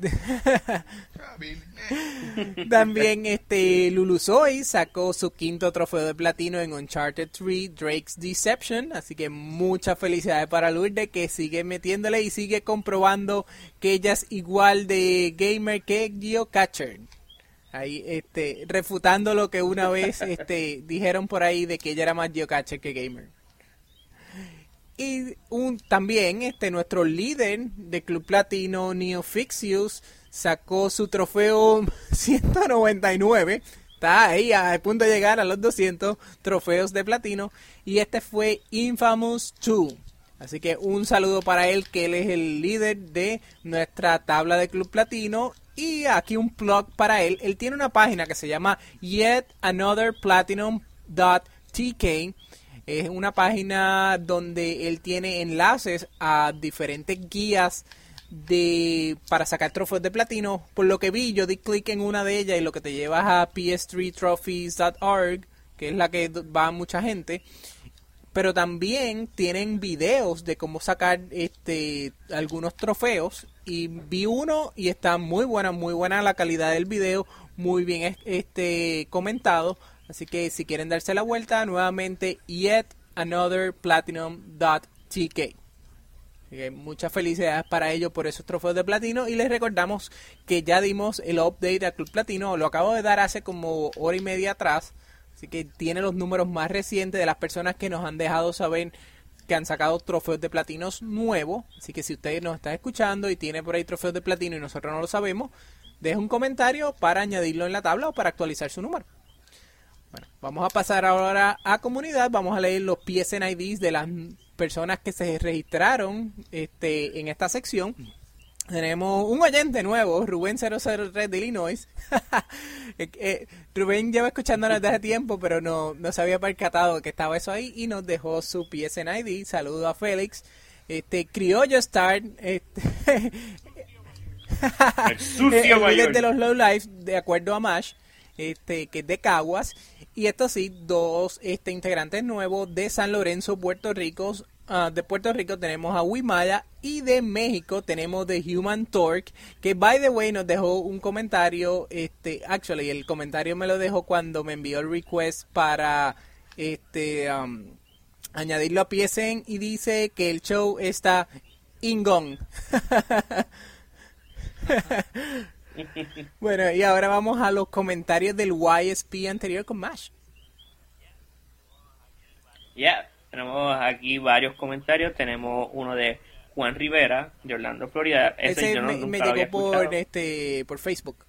También este Lulusoy sacó su quinto trofeo de platino en Uncharted tres Drake's Deception, así que muchas felicidades para Lourdes, que sigue metiéndole y sigue comprobando que ella es igual de gamer que Geocacher. Ahí este refutando lo que una vez este dijeron por ahí de que ella era más Geocacher que gamer. Y un, también este nuestro líder de Club Platino, Neofixius, sacó su trofeo ciento noventa y nueve. Está ahí a punto de llegar a los doscientos trofeos de platino. Y este fue Infamous dos. Así que un saludo para él, que él es el líder de nuestra tabla de Club Platino. Y aquí un plug para él. Él tiene una página que se llama yet another platinum dot t k. Es una página donde él tiene enlaces a diferentes guías de para sacar trofeos de platino. Por lo que vi, yo di clic en una de ellas, y lo que te llevas a p s tres trophies dot org, que es la que va mucha gente. pero también tienen videos de cómo sacar este algunos trofeos, y vi uno y está muy buena, muy buena la calidad del video, muy bien este comentado, así que si quieren darse la vuelta, nuevamente yet another platinum dot t k. Muchas felicidades para ellos por esos trofeos de platino, y les recordamos que ya dimos el update a Club Platino, lo acabo de dar hace como hora y media atrás, así que tiene los números más recientes de las personas que nos han dejado saber que han sacado trofeos de platinos nuevos, así que si usted nos está escuchando y tiene por ahí trofeos de platino y nosotros no lo sabemos, deje un comentario para añadirlo en la tabla o para actualizar su número. Bueno, vamos a pasar ahora a comunidad, vamos a leer los P S N I Ds de las personas que se registraron este en esta sección. Tenemos un oyente nuevo, Rubén cero cero tres de Illinois. eh, Rubén lleva escuchándonos desde hace tiempo, pero no, no se había percatado que estaba eso ahí y nos dejó su P S N I D. Saludos a Félix. Este, Criollo Star, este, el sucio mayor de los Low Life, de acuerdo a Mash, este, que es de Caguas. Y esto sí, dos este, integrantes nuevos de San Lorenzo, Puerto Rico. Uh, de Puerto Rico tenemos a Wimaya, y de México tenemos The Human Torque, que by the way nos dejó un comentario, este, actually el comentario me lo dejó cuando me envió el request para este um, añadirlo a P S N, y dice que el show está ingón. Bueno, y ahora vamos a los comentarios del Y S P anterior con Mash. Ya, yeah, tenemos aquí varios comentarios. Tenemos uno de Juan Rivera, de Orlando, Florida. Ese, Ese yo no, me, me llegó por este por Facebook.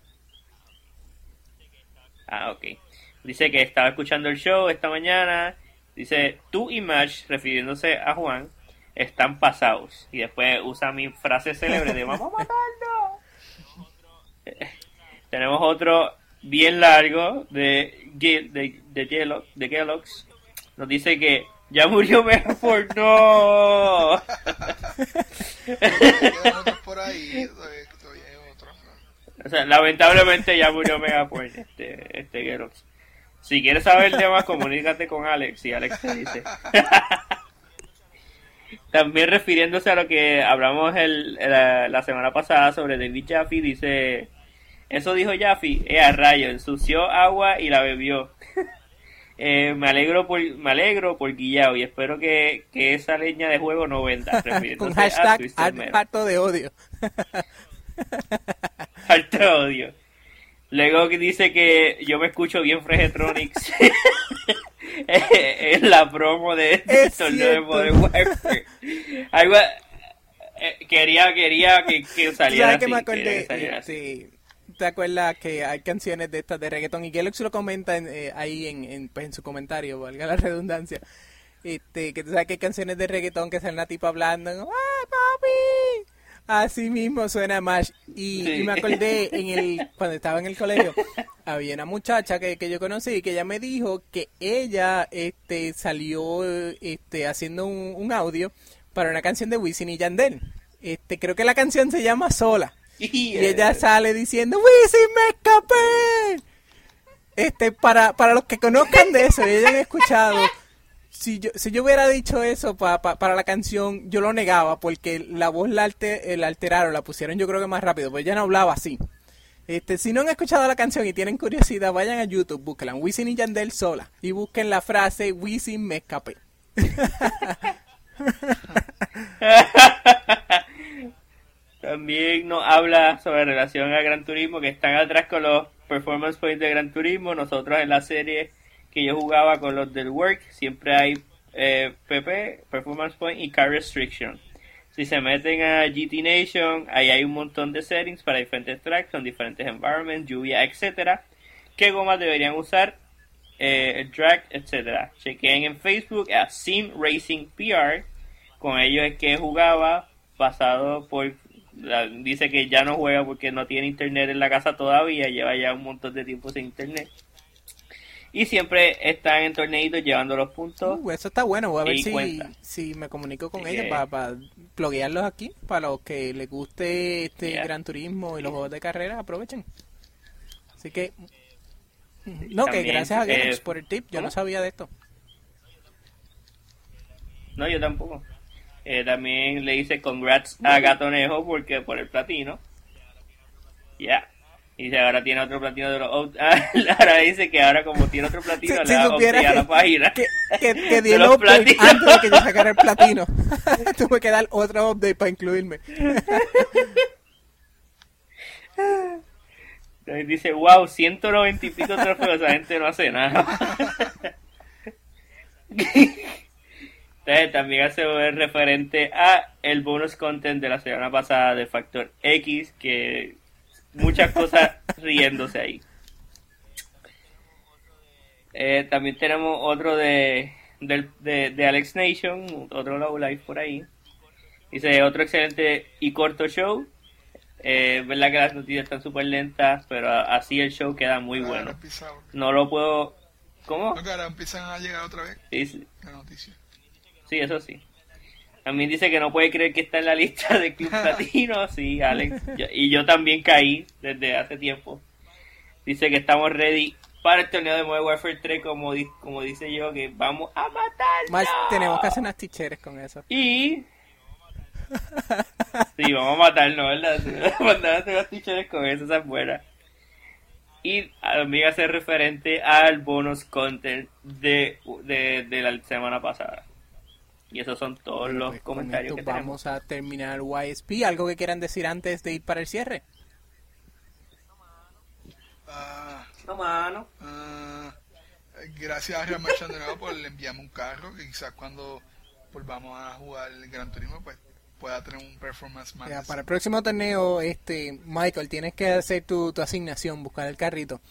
Ah, ok. Dice que estaba escuchando el show esta mañana. Dice, tú y Mash, refiriéndose a Juan, están pasados. Y después usa mi frase célebre de vamos a matarlo. Tenemos otro bien largo de de de, Kellogg, de Kellogg's. Nos dice que ya murió Megaport. No. por ahí, otro. O sea, lamentablemente ya murió Megaport, este este Kellogg's. Si quieres saber temas, comunícate con Alex y Alex te dice. También refiriéndose a lo que hablamos el, la, la semana pasada sobre David Jaffe, dice, eso dijo Jaffe, eh, a rayo, ensució agua y la bebió. eh, me alegro por me alegro por Guillao y espero que, que esa leña de juego no venda. Con hashtag harto de odio. Harto de odio. Luego que dice que yo me escucho bien Fregetronics. Es la promo de este torneo de Modern Warfare. Algo, eh, quería quería que, que saliera así. Que me acordé, que eh, sí, ¿te acuerdas que hay canciones de estas de reggaetón? Y Kellogg's lo comenta en, eh, ahí en, en, pues en su comentario, valga la redundancia. Este, que tú sabes que hay canciones de reggaetón que sale una tipa hablando, ¡ah, papi! Así mismo suena Mash. Y, sí. y me acordé en el cuando estaba en el colegio, había una muchacha que, que yo conocí que ella me dijo que ella este salió este haciendo un, un audio para una canción de Wisin y Yandel. Este, creo que la canción se llama Sola. Yeah. Y ella sale diciendo, ¡Wisin, me escapé! Este, para, para los que conozcan de eso y hayan escuchado, Si yo, si yo hubiera dicho eso pa, pa, para la canción, yo lo negaba, porque la voz la, alter, la alteraron, la pusieron yo creo que más rápido, porque ella no hablaba así. Este, si no han escuchado la canción y tienen curiosidad, vayan a YouTube, búsquenla, Wisin y Yandel Sola, y busquen la frase, Wisin, me escapé. También nos habla sobre relación a Gran Turismo, que están atrás con los performance points de Gran Turismo. Nosotros en la serie que yo jugaba con los del Work, siempre hay eh, P P, Performance Point y Car Restriction. Si se meten a G T Nation, ahí hay un montón de settings para diferentes tracks, con diferentes environments, lluvia, etcétera. ¿Qué gomas deberían usar? Eh, el drag, etcétera. Chequen en Facebook a Sim Racing P R. Con ellos es que jugaba, pasado por... La, dice que ya no juega porque no tiene internet en la casa todavía, lleva ya un montón de tiempo sin internet. Y siempre están en torneitos llevando los puntos. Uh, eso está bueno. Voy a ver si, si me comunico con sí, ellos para, para pluguearlos aquí. Para los que les guste este yeah. Gran Turismo y los juegos de carrera, aprovechen. Así que... No, también, que gracias a Games eh, por el tip. Yo ¿cómo? No sabía de esto. No, yo tampoco. Eh, también le dice congrats a Gatonejo porque por el platino. Ya. Yeah. Y dice, ahora tiene otro platino de los out- ahora dice que ahora como tiene otro platino, si, le si da supiera update a la página. Que, que, que di de el los update platinos. antes de que yo sacara el platino. Tuve que dar otro update para incluirme. Entonces dice, wow, ciento noventa y pico trofeos, esa gente no hace nada. Entonces también hace un referente a el bonus content de la semana pasada de Factor X, que muchas cosas riéndose ahí. Eh, también tenemos otro de, de, de, de Alex Nation, otro low life por ahí. Dice, otro excelente y corto show. Eh, verdad que las noticias están súper lentas, pero así el show queda muy Ahora bueno. empieza- No lo puedo... ¿Cómo? No, que ahora empiezan a llegar otra vez Sí, sí, la noticia. sí, eso sí. También dice que no puede creer que está en la lista de Club Platino. Sí, Alex. Yo- y yo también caí desde hace tiempo. Dice que estamos ready para el torneo de Modern Warfare tres, como, di- como dice yo, que vamos a matarnos. Más tenemos que hacer unas ticheres con eso. Y... Sí, vamos a matarnos, ¿verdad? Mandar a hacer unas ticheres con eso, esa es buena. Y también hacer referente al bonus content de, de, de la semana pasada. Y esos son todos Bueno, los pues, con comentarios esto que tenemos. vamos a terminar Y S P. ¿Algo que quieran decir antes de ir para el cierre? Ah, No, mano. ah, gracias a Real Machado de nuevo por enviarme un carro, que quizás cuando volvamos a jugar el Gran Turismo pues pueda tener un performance más. Ya, para el próximo torneo, este Michael, tienes que hacer tu, tu asignación, buscar el carrito.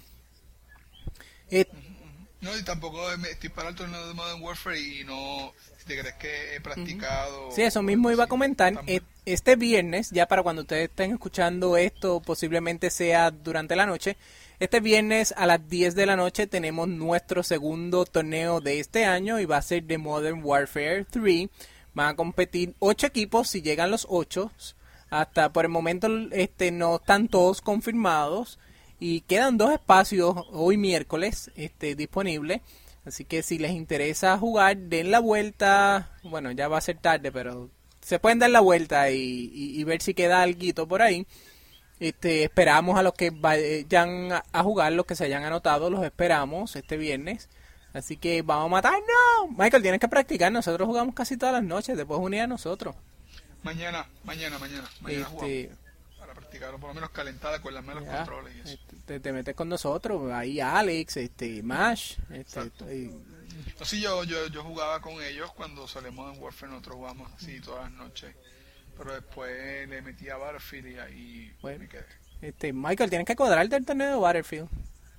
Eh, No, y tampoco me estoy para el torneo de Modern Warfare y no, si te crees que he practicado. Sí, eso mismo iba a comentar. También. Eh, Este viernes, ya para cuando ustedes estén escuchando esto, posiblemente sea durante la noche. Este viernes a las diez de la noche tenemos nuestro segundo torneo de este año y va a ser de Modern Warfare tres. Van a competir ocho equipos, si llegan los ocho. Hasta por el momento este no están todos confirmados y quedan dos espacios hoy miércoles este disponibles. Así que si les interesa jugar, den la vuelta. Bueno, ya va a ser tarde, pero se pueden dar la vuelta y, y, y ver si queda alguito por ahí. Este, esperamos a los que vayan a, a jugar, los que se hayan anotado, los esperamos este viernes. Así que vamos a matarnos. Michael, tienes que practicar. Nosotros jugamos casi todas las noches. Te puedes unir a nosotros. Mañana, mañana, mañana. Mañana Este, jugamos. Para practicar, o por lo menos calentar, acordarme de los ya, controles y eso. este, te, te metes con nosotros. Ahí Alex, este, Mash. Este, Exacto. y- No, sí, yo, yo, yo jugaba con ellos cuando salimos en Warfare, nosotros jugamos así todas las noches. Pero después le metí a Battlefield y ahí Bueno. me quedé. este, Michael, tienes que cuadrarte el torneo de Battlefield.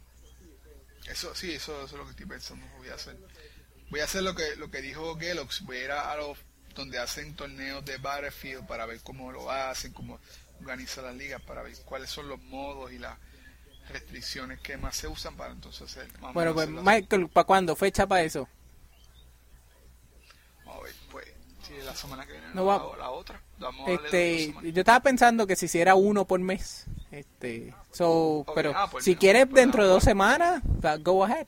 Eso, sí, eso, eso es lo que estoy pensando, voy a hacer. Voy a hacer lo que, lo que dijo Gelox, voy a ir a, a los donde hacen torneos de Battlefield para ver cómo lo hacen, cómo organizan las ligas, para ver cuáles son los modos y las restricciones que más se usan para entonces hacer más o Bueno, menos pues hacerlo así. Michael, ¿para cuándo? ¿Fecha para eso? Vamos a ver, pues, si la semana que viene No no, va- la, la otra, vamos a darle Este, dos semanas. yo estaba pensando que si hiciera uno por mes. Este, so, Ok, pero ah, pues si no, quieres pues dentro de nada. dos semanas, va, go ahead.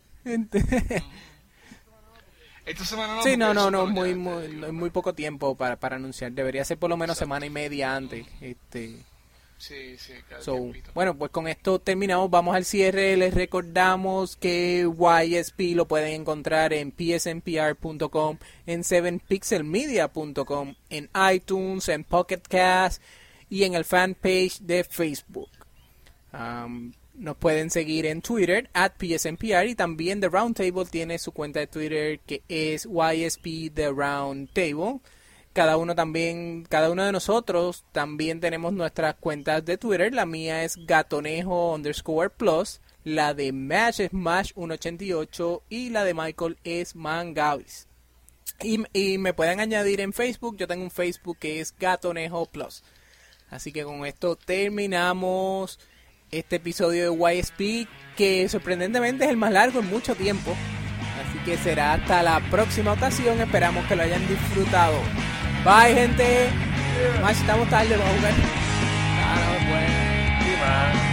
Esta semana no, Sí, no, porque no, eso no, ya muy, te muy, digo. no es muy poco tiempo para, para anunciar. Debería ser por lo menos semana y media antes. Este, Sí, sí, cada so, tiempito. bueno, pues con esto terminamos. Vamos al cierre. Les recordamos que Y S P lo pueden encontrar en P S N P R punto com, en seven pixel media punto com, en iTunes, en Pocket Cast y en el fanpage de Facebook. Um, nos pueden seguir en Twitter, at P S N P R, y también The Roundtable tiene su cuenta de Twitter que es Y S P The Roundtable. Cada uno también, cada uno de nosotros también tenemos nuestras cuentas de Twitter. La mía es gatonejo underscore plus, la de Mash es Mash ciento ochenta y ocho y la de Michael es Mangavis. Y, y me pueden añadir en Facebook, yo tengo un Facebook que es gatonejo plus. Así que con esto terminamos este episodio de Y S P, que sorprendentemente es el más largo en mucho tiempo. Así que será hasta la próxima ocasión. Esperamos que lo hayan disfrutado. Bye, gente. Más estamos tarde, vamos a jugar. Ah, no, bueno. Sí, man.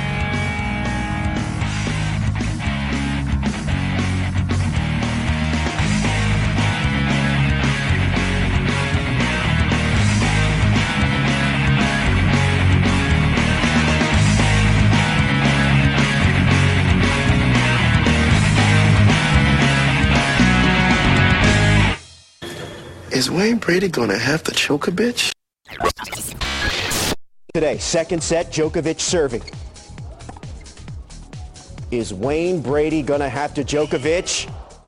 Is Wayne Brady gonna have to choke a bitch? Today, second set, Djokovic serving. Is Wayne Brady gonna have to Djokovic?